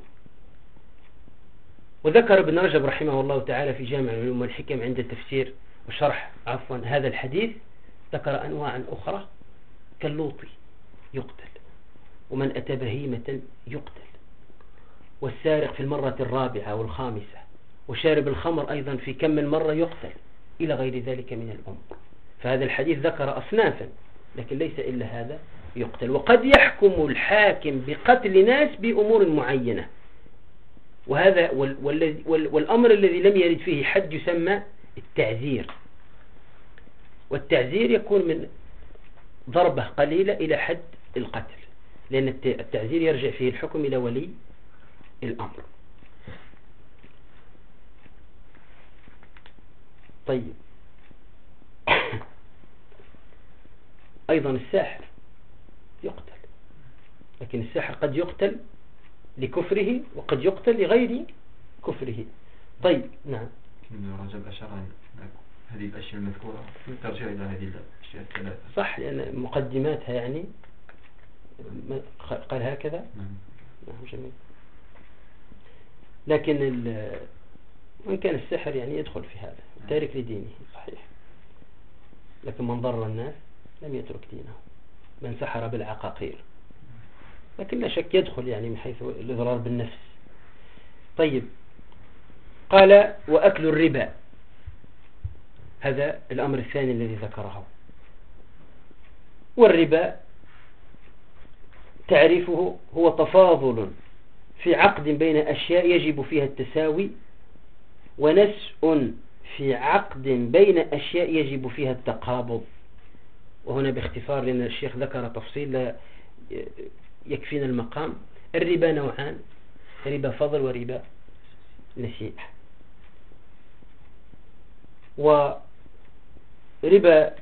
وذكر ابن رجب رحمه الله تعالى في جامع العلوم والحكم عند تفسير وشرح هذا الحديث، ذكر أنواعا أخرى كاللوطي يقتل، ومن أتى بهيمة يقتل، والسارق في المرة الرابعة والخامسة، وشارب الخمر أيضا في كم من مرة يقتل، إلى غير ذلك من الأمور. فهذا الحديث ذكر أصنافا، لكن ليس إلا هذا يقتل. وقد يحكم الحاكم بقتل ناس بأمور معينة، وهذا والأمر الذي لم يرد فيه حد يسمى التعزير. والتعزير يكون من ضربة قليلة إلى حد القتل، لأن التعزير يرجع فيه الحكم إلى ولي الأمر. طيب أيضا الساحر يقتل، لكن الساحر قد يقتل لكفره وقد يقتل لغير كفره. طيب نعم. رجب أشار هذه الأشياء المذكورة ترجع إلى هذه الأشياء الثلاثة، صح، لأن مقدماتها يعني قال هكذا. نعم جميل. لكن وإن كان السحر يعني يدخل في هذا، تارك لدينه صحيح، لكن من ضر الناس لم يترك دينه، من سحر بالعقاقير، لكن لا شك يدخل يعني من حيث الإضرار بالنفس. طيب، قال وأكل الربا، هذا الأمر الثاني الذي ذكره. والربا تعريفه هو تفاضل في عقد بين أشياء يجب فيها التساوي، ونسء في عقد بين أشياء يجب فيها التقابض. وهنا باختصار لأن الشيخ ذكر تفصيل لا يكفينا المقام. الربا نوعان، ربا فضل وربا نسيئة. وربا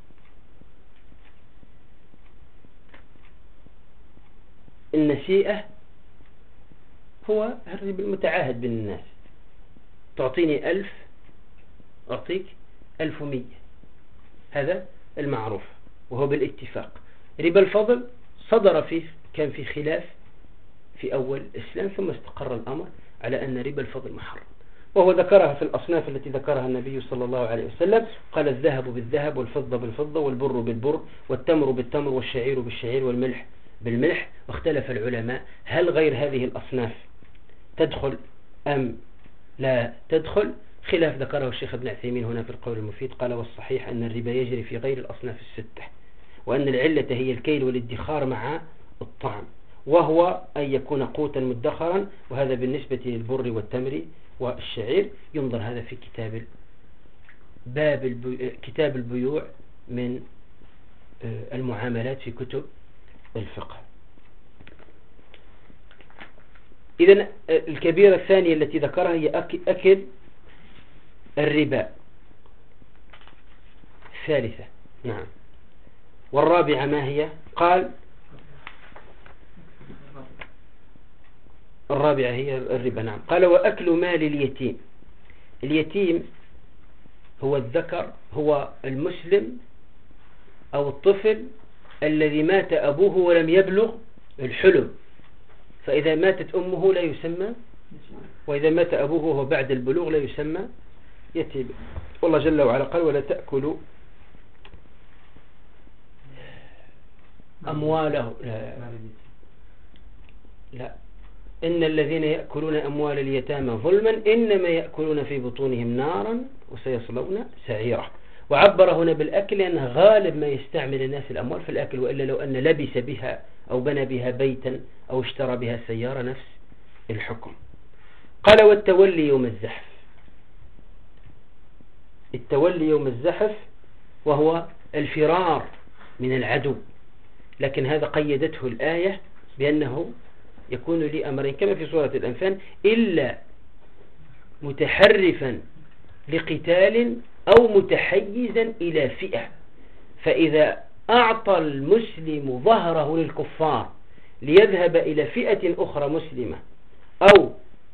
النسيئة هو الربا المتعاهد بين الناس، تعطيني 1000 أعطيك 1100، هذا المعروف وهو بالاتفاق. ربا الفضل صدر فيه، كان في خلاف في أول الإسلام، ثم استقر الأمر على أن ربا الفضل محرم، وهو ذكرها في الأصناف التي ذكرها النبي صلى الله عليه وسلم. قال الذهب بالذهب والفضة بالفضة والبر بالبر والتمر بالتمر والشعير بالشعير والملح بالملح. واختلف العلماء هل غير هذه الأصناف تدخل أم لا تدخل. خلاف ذكره الشيخ ابن عثيمين هنا في القول المفيد، قال والصحيح أن الربا يجري في غير الأصناف الستة، وأن العلة هي الكيل والادخار مع الطعم، وهو أن يكون قوتا مدخرا، وهذا بالنسبة للبر والتمر والشعير. ينظر هذا في كتاب البيوع من المعاملات في كتب الفقه. إذن الكبيرة الثانية التي ذكرها هي أكل الربا. الثالثة نعم. والرابعة ما هي؟ قال الرابعة هي الربا نعم. قال وأكل مال اليتيم. اليتيم هو الذكر، هو المسلم أو الطفل الذي مات أبوه ولم يبلغ الحلم، فإذا ماتت أمه لا يسمى، وإذا مات أبوه وهو بعد البلوغ لا يسمى يتيم. والله جل وعلا قال ولا تأكلوا أمواله لا إن الذين يأكلون أموال اليتامى ظلما إنما يأكلون في بطونهم نارا وسيصلون سعيرا. وعبر هنا بالأكل لأنه غالب ما يستعمل الناس الأموال في الأكل، وإلا لو أن لبس بها أو بنى بها بيتا أو اشترى بها سيارة نفس الحكم. قال والتولي يوم الزحف. التولي يوم الزحف وهو الفرار من العدو، لكن هذا قيدته الآية بأنه يكون لي أمرين كما في سورة الأنفال: إلا متحرفا لقتال أو متحيزا إلى فئة. فإذا أعطى المسلم ظهره للكفار ليذهب إلى فئة أخرى مسلمة أو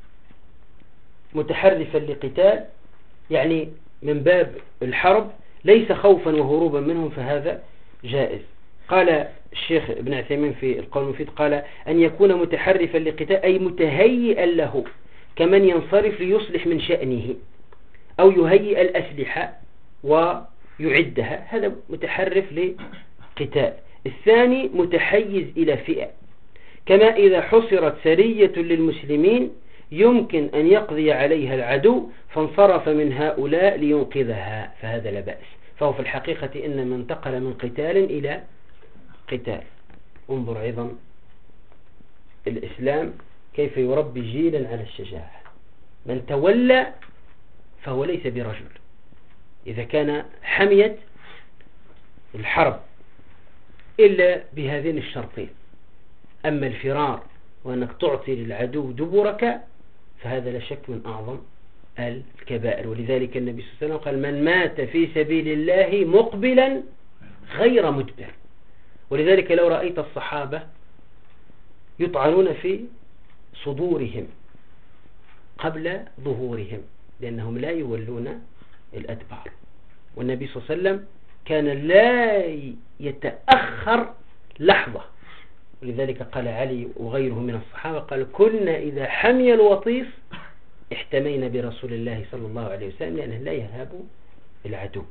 متحرفا لقتال، يعني من باب الحرب ليس خوفا وهروبا منهم، فهذا جائز. قال الشيخ ابن عثيمين في القول المفيد قال أن يكون متحرفا لقتال أي متهيئا له، كمن ينصرف ليصلح من شأنه أو يهيئ الأسلحة ويعدها، هذا متحرف لقتال. الثاني متحيز إلى فئة، كما إذا حصرت سرية للمسلمين يمكن أن يقضي عليها العدو فانصرف من هؤلاء لينقذها، فهذا لا بأس. فهو في الحقيقة إنما انتقل من قتال إلى قتال. انظر أيضا الإسلام كيف يربي جيلا على الشجاعة. من تولى فهو ليس برجل إذا كان حميت الحرب إلا بهذين الشرطين. أما الفرار وأنك تعطي للعدو دبرك فهذا لا شك من أعظم الكبائر. ولذلك النبي صلى الله عليه وسلم قال من مات في سبيل الله مقبلا غير مدبر. ولذلك لو رأيت الصحابة يطعنون في صدورهم قبل ظهورهم لأنهم لا يولون الأدبار، والنبي صلى الله عليه وسلم كان لا يتأخر لحظة. ولذلك قال علي وغيره من الصحابة قال كنا إذا حمي الوطيس احتمينا برسول الله صلى الله عليه وسلم لأنه لا يهاب العدو.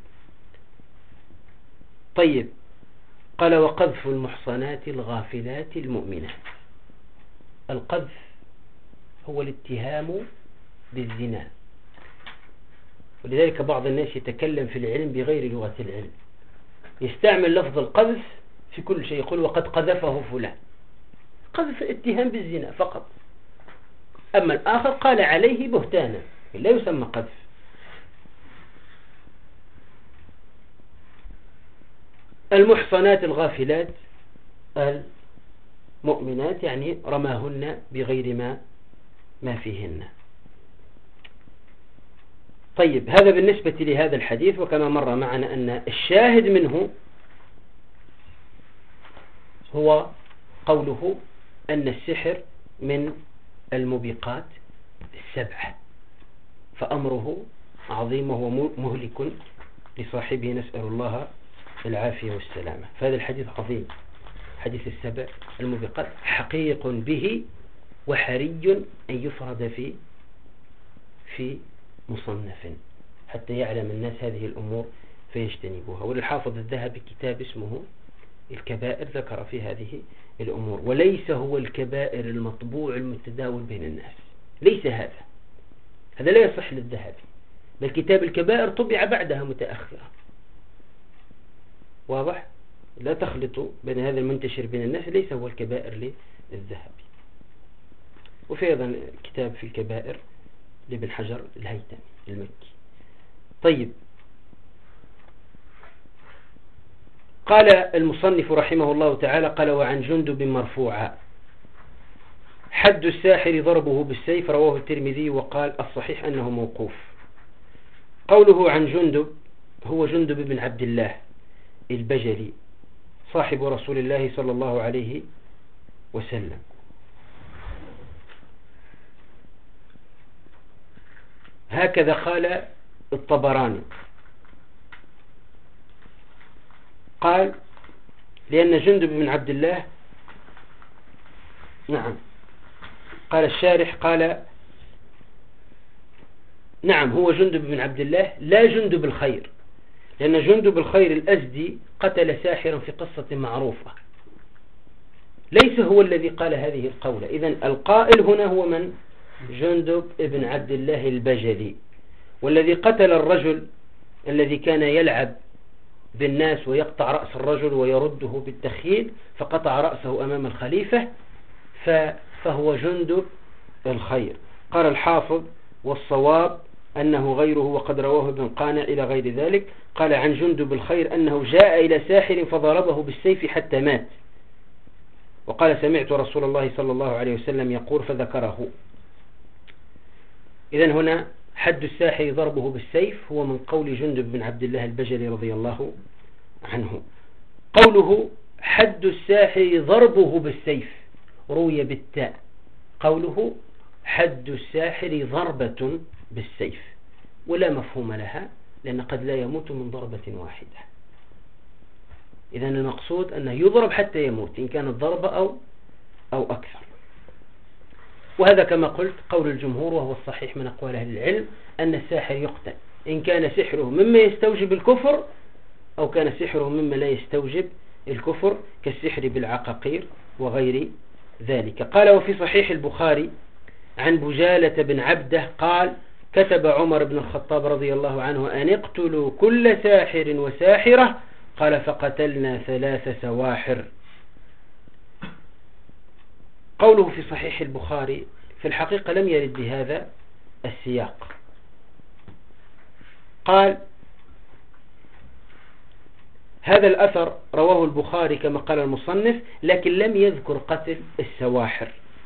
طيب، قال وقذف المحصنات الغافلات المؤمنات. القذف هو الاتهام بالزنا، ولذلك بعض الناس يتكلم في العلم بغير لغة العلم، يستعمل لفظ القذف في كل شيء، يقول وقد قذفه فلان. قذف اتهام بالزنا فقط، أما الآخر قال عليه بهتانا لا يسمى قذف. المحصنات الغافلات المؤمنات يعني رماهن بغير ما فيهن. طيب، هذا بالنسبة لهذا الحديث. وكما مر معنا أن الشاهد منه هو قوله أن السحر من الموبقات السبعة، فأمره عظيم وهو مهلك لصاحبه، نسأل الله العافية والسلامة. فهذا الحديث عظيم، حديث السبع الموبقات، حقيق به وحري أن يفرد في مصنف حتى يعلم الناس هذه الأمور فيجتنبوها. وللحافظ الذهبي كتاب اسمه الكبائر ذكر في هذه الأمور، وليس هو الكبائر المطبوع المتداول بين الناس، ليس هذا لا يصح للذهبي، بل كتاب الكبائر طبع بعدها متأخرة. واضح؟ لا تخلطوا بين هذا المنتشر بين الناس، ليس هو الكبائر للذهبي. وفي أيضا كتاب في الكبائر لابن حجر الهيثمي المكي. طيب، قال المصنف رحمه الله تعالى قال وعن جندب مرفوعا حد الساحر ضربه بالسيف، رواه الترمذي وقال الصحيح أنه موقوف. قوله عن جندب هو جندب بن عبد الله البجلي صاحب رسول الله صلى الله عليه وسلم. هكذا قال الطبراني، قال لأن جندب بن عبد الله، نعم، قال الشارح قال نعم هو جندب بن عبد الله لا جندب الخير، لأن جندب الخير الأزدي قتل ساحرا في قصة معروفة، ليس هو الذي قال هذه القولة. إذن القائل هنا هو من؟ جندب بن عبد الله البجلي. والذي قتل الرجل الذي كان يلعب بالناس ويقطع رأس الرجل ويرده بالتخيل فقطع رأسه أمام الخليفة، فهو جندب الخير. قال الحافظ والصواب أنه غيره، وقد رواه ابن قانع إلى غير ذلك. قال عن جندب الخير أنه جاء إلى ساحر فضربه بالسيف حتى مات، وقال سمعت رسول الله صلى الله عليه وسلم يقول فذكره. إذن هنا حد الساحر ضربه بالسيف هو من قول جندب بن عبد الله البجلي رضي الله عنه. قوله حد الساحر ضربه بالسيف روي بالتاء، قوله حد الساحر ضربة بالسيف، ولا مفهوم لها لأن قد لا يموت من ضربة واحدة. إذن المقصود أنه يضرب حتى يموت إن كانت ضربة أو أكثر. وهذا كما قلت قول الجمهور، وهو الصحيح من أقوال أهل العلم، أن الساحر يقتل إن كان سحره مما يستوجب الكفر أو كان سحره مما لا يستوجب الكفر كالسحر بالعقاقير وغير ذلك. قال وفي صحيح البخاري عن بجالة بن عبده قال كتب عمر بن الخطاب رضي الله عنه أن اقتلوا كل ساحر وساحرة، قال فقتلنا 3 سواحر. قوله في صحيح البخاري في الحقيقة لم يرد بهذا السياق. قال هذا الأثر رواه البخاري كما قال المصنف، لكن لم يذكر قتل السواحر.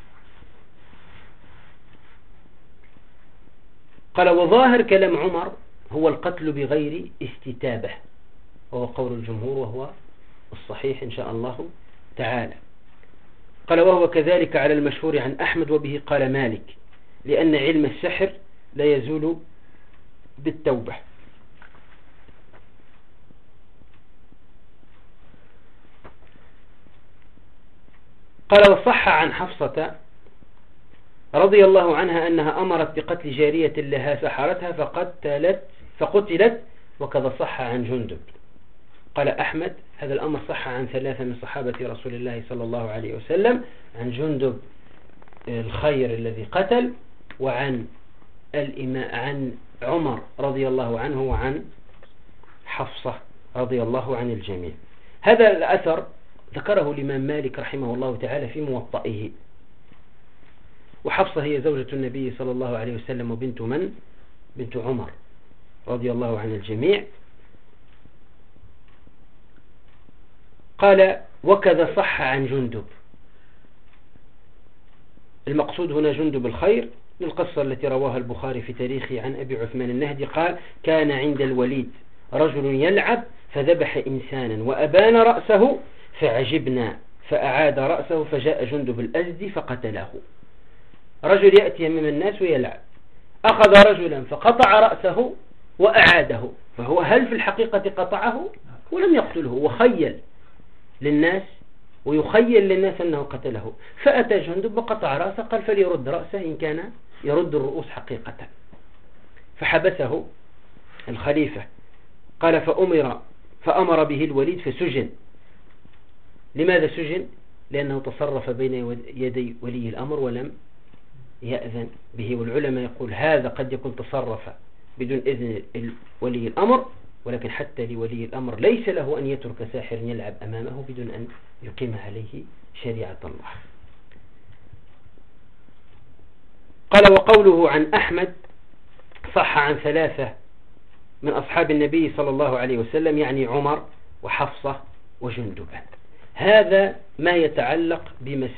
قال وظاهر كلام عمر هو القتل بغير استتابة، وهو قول الجمهور وهو الصحيح إن شاء الله تعالى. قال وهو كذلك على المشهور عن أحمد، وبه قال مالك، لأن علم السحر لا يزول بالتوبة. قال وصح عن حفصة رضي الله عنها أنها أمرت بقتل جارية لها سحرتها فقتلت، وكذا صح عن جندب. قال أحمد هذا الأمر صح عن 3 من صحابة رسول الله صلى الله عليه وسلم، عن جندب الخير الذي قتل، وعن عن عمر رضي الله عنه، وعن حفصة رضي الله عن الجميع. هذا الأثر ذكره الإمام مالك رحمه الله تعالى في موطئه. وحفصة هي زوجة النبي صلى الله عليه وسلم، وبنت من؟ بنت عمر رضي الله عن الجميع. قال وكذا صح عن جندب. المقصود هنا جندب الخير للقصة التي رواها البخاري في تاريخه عن أبي عثمان النهدي قال كان عند الوليد رجل يلعب فذبح إنسانا وأبان رأسه فعجبنا فأعاد رأسه فجاء جندب الأزدي فقتله. رجل يأتي أمام الناس ويلعب، أخذ رجلا فقطع رأسه وأعاده، فهو هل في الحقيقة قطعه ولم يقتله، وخيل للناس ويخيل للناس أنه قتله. فأتى جندب وقطع رأسه، قال فليرد رأسه إن كان يرد الرؤوس حقيقة. فحبسه الخليفة، قال فأمر به الوليد فسجن. لماذا سجن؟ لأنه تصرف بين يدي ولي الأمر ولم يأذن به. والعلماء يقول هذا قد يكون تصرف بدون إذن ولي الأمر، ولكن حتى لولي الأمر ليس له أن يترك ساحر يلعب أمامه بدون أن يقيم عليه شريعة الله. قال وقوله عن أحمد صح عن 3 من أصحاب النبي صلى الله عليه وسلم، يعني عمر وحفصة وجندبا. هذا ما يتعلق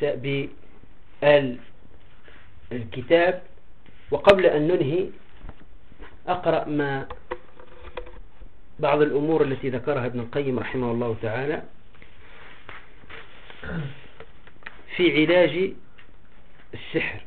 بالكتاب. وقبل أن ننهي أقرأ بعض الأمور التي ذكرها ابن القيم رحمه الله تعالى في علاج السحر.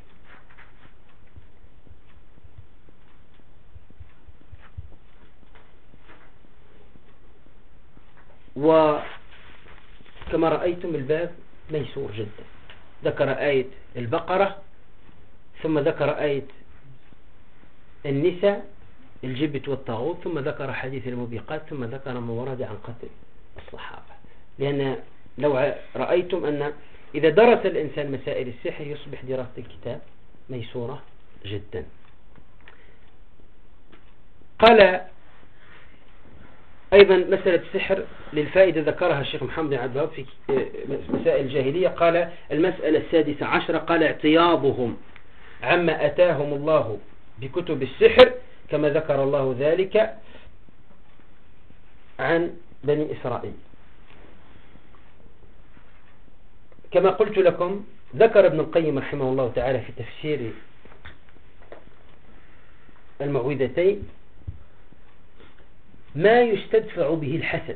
وكما رأيتم الباب ميسور جدا، ذكر آية البقرة، ثم ذكر آية النساء الجبت والطاغوت، ثم ذكر حديث الموبقات، ثم ذكر ما ورد عن قتل الصحابة. لأن لو رأيتم أن إذا درس الإنسان مسائل السحر يصبح دراسة الكتاب ميسورة جدا. قال أيضا مسألة السحر للفائدة ذكرها الشيخ محمد بن عبد الوهاب في مسائل الجاهلية. قال المسألة 16 قال اعتياضهم عما أتاهم الله بكتب السحر كما ذكر الله ذلك عن بني إسرائيل. كما قلت لكم ذكر ابن القيم رحمه الله تعالى في تفسير المعوذتين ما يستدفع به الحسد،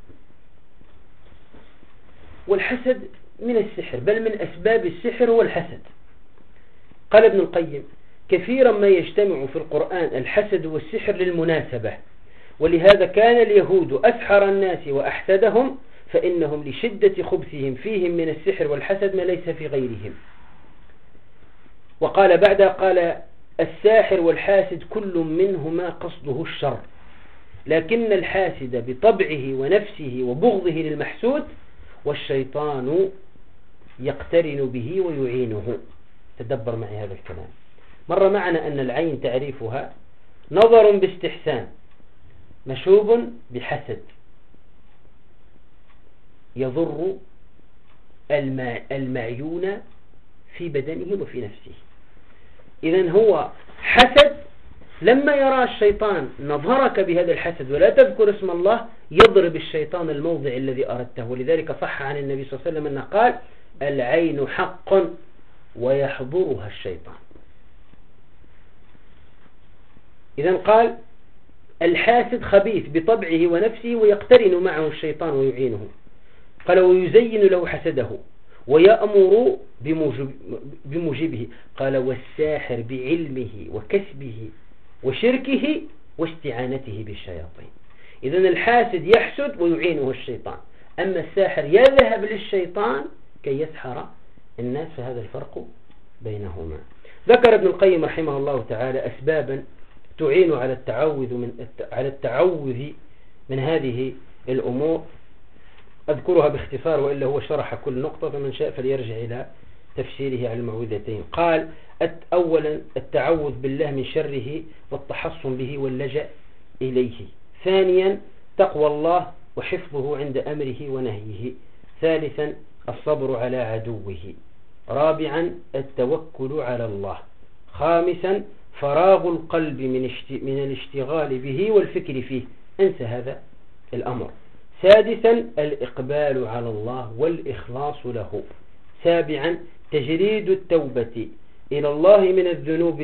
والحسد من السحر، بل من أسباب السحر هو الحسد. قال ابن القيم كثيرا ما يجتمع في القرآن الحسد والسحر للمناسبة، ولهذا كان اليهود أسحر الناس وأحسدهم، فإنهم لشدة خبثهم فيهم من السحر والحسد ما ليس في غيرهم. وقال بعدها قال الساحر والحاسد كل منهما قصده الشر، لكن الحاسد بطبعه ونفسه وبغضه للمحسود، والشيطان يقترن به ويعينه. تدبر معي هذا الكلام. مر معنا أن العين تعريفها نظر باستحسان مشوب بحسد يضر المعيون في بدنه وفي نفسه. إذن هو حسد، لما يرى الشيطان نظرك بهذا الحسد ولا تذكر اسم الله يضرب الشيطان الموضع الذي أردته. ولذلك صح عن النبي صلى الله عليه وسلم أنه قال العين حق ويحضرها الشيطان. إذن قال الحاسد خبيث بطبعه ونفسه ويقترن معه الشيطان ويعينه. قال ويزين له حسده ويأمر بموجبه. قال والساحر بعلمه وكسبه وشركه واستعانته بالشياطين. إذن الحاسد يحسد ويعينه الشيطان، أما الساحر يذهب للشيطان كي يسحر الناس، فهذا الفرق بينهما. ذكر ابن القيم رحمه الله تعالى أسبابا تعين على التعوذ من هذه الأمور، أذكرها باختصار وإلا هو شرح كل نقطة، فمن شاء فليرجع إلى تفسيره على المعوذتين. قال: أولا التعوذ بالله من شره والتحصن به واللجأ إليه. ثانيا تقوى الله وحفظه عند أمره ونهيه. ثالثا الصبر على عدوه. رابعا التوكل على الله. خامسا فراغ القلب من الاشتغال به والفكر فيه، أنسى هذا الأمر. سادسا الإقبال على الله والإخلاص له. سابعا تجريد التوبة إلى الله من الذنوب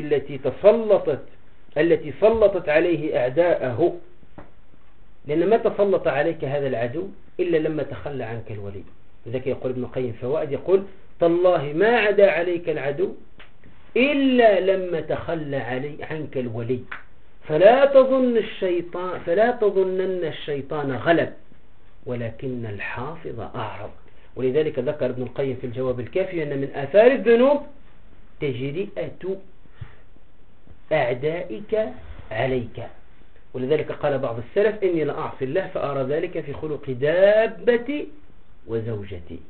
التي سلطت عليه أعداءه، لأن ما تسلط عليك هذا العدو إلا لما تخلى عنك الولي. لذلك يقول ابن القيم فوائد، يقول: تالله ما عدا عليك العدو إلا لما تخلى عنك الولي، فلا تظنن الشيطان غلب ولكن الحافظ أعرض. ولذلك ذكر ابن القيم في الجواب الكافي أن من آثار الذنوب تجرئة أعدائك عليك. ولذلك قال بعض السلف: إني لأعصي الله فأرى ذلك في خلق دابتي وزوجتي.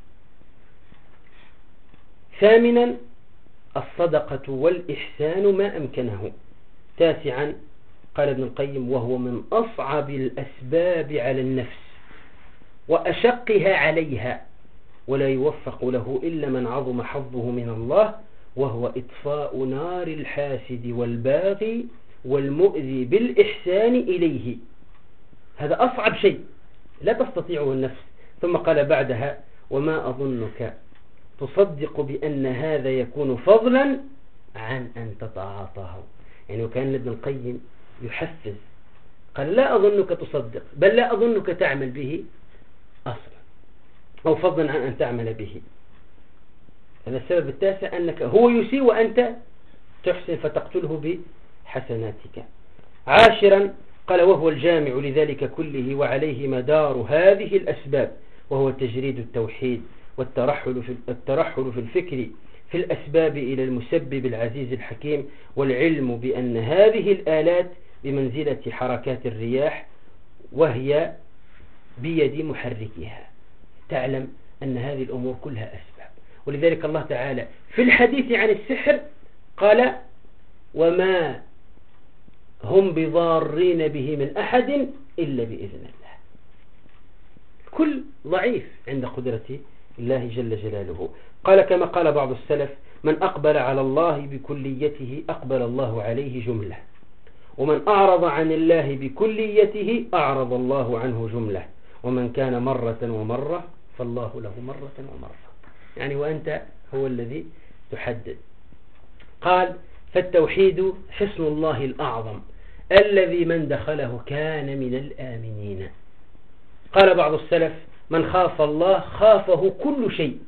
ثامنا الصدقة والإحسان ما أمكنه. تاسعا قال ابن القيم: وهو من أصعب الأسباب على النفس وأشقها عليها، ولا يوفق له إلا من عظم حظه من الله، وهو إطفاء نار الحاسد والباغي والمؤذي بالإحسان إليه. هذا أصعب شيء لا تستطيعه النفس. ثم قال بعدها: وما أظنك تصدق بأن هذا يكون فضلا عن أن تتعاطاه. يعني وكان ابن القيم يحفز، قال: لا أظنك تصدق، بل لا أظنك تعمل به أصلا، أو فضلا عن أن تعمل به. هذا السبب التاسع، أنك هو يسيء وأنت تحسن فتقتله بحسناتك. عاشرا قال: وهو الجامع لذلك كله وعليه مدار هذه الأسباب، وهو تجريد التوحيد والترحل في الفكر في الأسباب إلى المسبب العزيز الحكيم، والعلم بأن هذه الآلات بمنزلة حركات الرياح وهي بيد محركها. تعلم أن هذه الأمور كلها أسباب. ولذلك الله تعالى في الحديث عن السحر قال: وما هم بضارين به من أحد إلا بإذن الله. كل ضعيف عند قدرة الله جل جلاله. قال كما قال بعض السلف: من أقبل على الله بكليته أقبل الله عليه جملة، ومن أعرض عن الله بكليته أعرض الله عنه جملة، ومن كان مرة ومرة فالله له مرة ومرة. يعني وأنت هو الذي تحدد. قال: فالتوحيد حصن الله الأعظم الذي من دخله كان من الآمنين. قال بعض السلف: من خاف الله خافه كل شيء،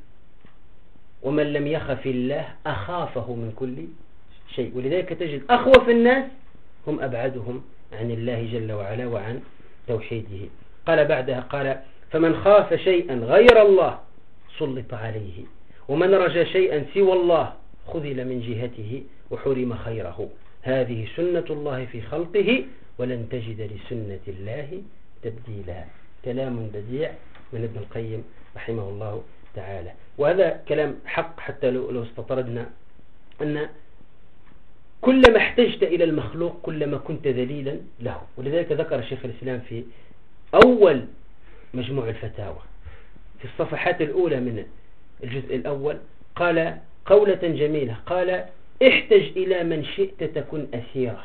ومن لم يخف الله أخافه من كل شيء. ولذلك تجد أخوف الناس هم أبعدهم عن الله جل وعلا وعن توحيده. قال بعدها: قال: فمن خاف شيئا غير الله سلط عليه، ومن رجى شيئا سوى الله خذل من جهته وحرم خيره. هذه سنة الله في خلقه ولن تجد لسنة الله تبديلا. كلام بديع من ابن القيم رحمه الله تعالى. وهذا كلام حق، حتى لو استطردنا أن كلما احتجت إلى المخلوق كلما كنت ذليلا له. ولذلك ذكر شيخ الإسلام في أول مجموع الفتاوى في الصفحات الأولى من الجزء الأول قال قولة جميلة، قال: احتج إلى من شئت تكن أسيرة،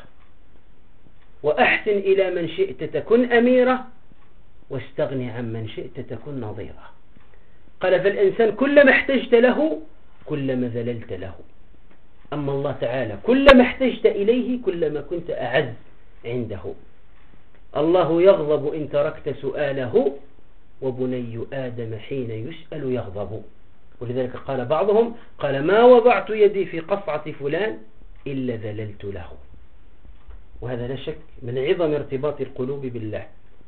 وأحسن إلى من شئت تكن أميرة، واستغني عن من شئت تكن نظيرة. قال: فالإنسان كلما احتجت له كلما ذللت له، أما الله تعالى كلما احتجت إليه كلما كنت أعز عنده. الله يغضب إن تركت سؤاله، وبني آدم حين يسأل يغضب. ولذلك قال بعضهم: قال: ما وضعت يدي في قصعة فلان إلا ذللت له. وهذا لا شك من عظم ارتباط القلوب بالله.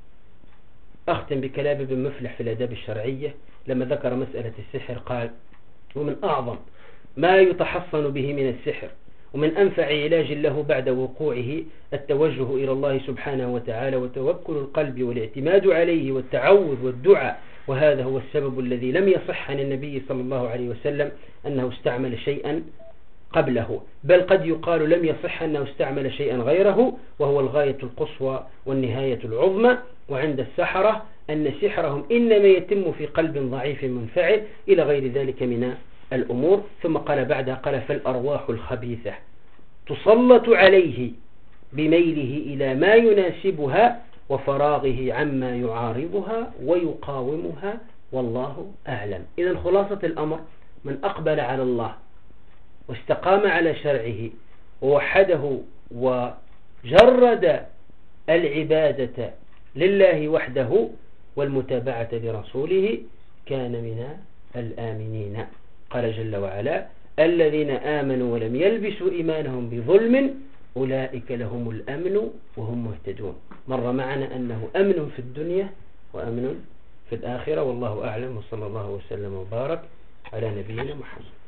أختم بكلام ابن مفلح في الآداب الشرعية لما ذكر مسألة السحر، قال: ومن أعظم ما يتحصن به من السحر. ومن أنفع علاج له بعد وقوعه التوجه إلى الله سبحانه وتعالى وتوكل القلب والاعتماد عليه والتعوذ والدعاء. وهذا هو السبب الذي لم يصح عن النبي صلى الله عليه وسلم أنه استعمل شيئا قبله، بل قد يقال لم يصح أنه استعمل شيئا غيره، وهو الغاية القصوى والنهاية العظمى. وعند السحرة أن سحرهم إنما يتم في قلب ضعيف منفعل إلى غير ذلك من الأمور. ثم قال بعدها قال فالأرواح الخبيثة تسلط عليه بميله إلى ما يناسبها وفراغه عما يعارضها ويقاومها والله أعلم. إذن خلاصة الأمر من أقبل على الله واستقام على شرعه ووحده وجرد العبادة لله وحده والمتابعة لرسوله كان من الآمنين. قال جل وعلا الذين آمنوا ولم يلبسوا إيمانهم بظلم أولئك لهم الأمن وهم مهتدون. مر معنا أنه أمن في الدنيا وأمن في الآخرة، والله أعلم، وصلى الله وسلم وبارك على نبينا محمد.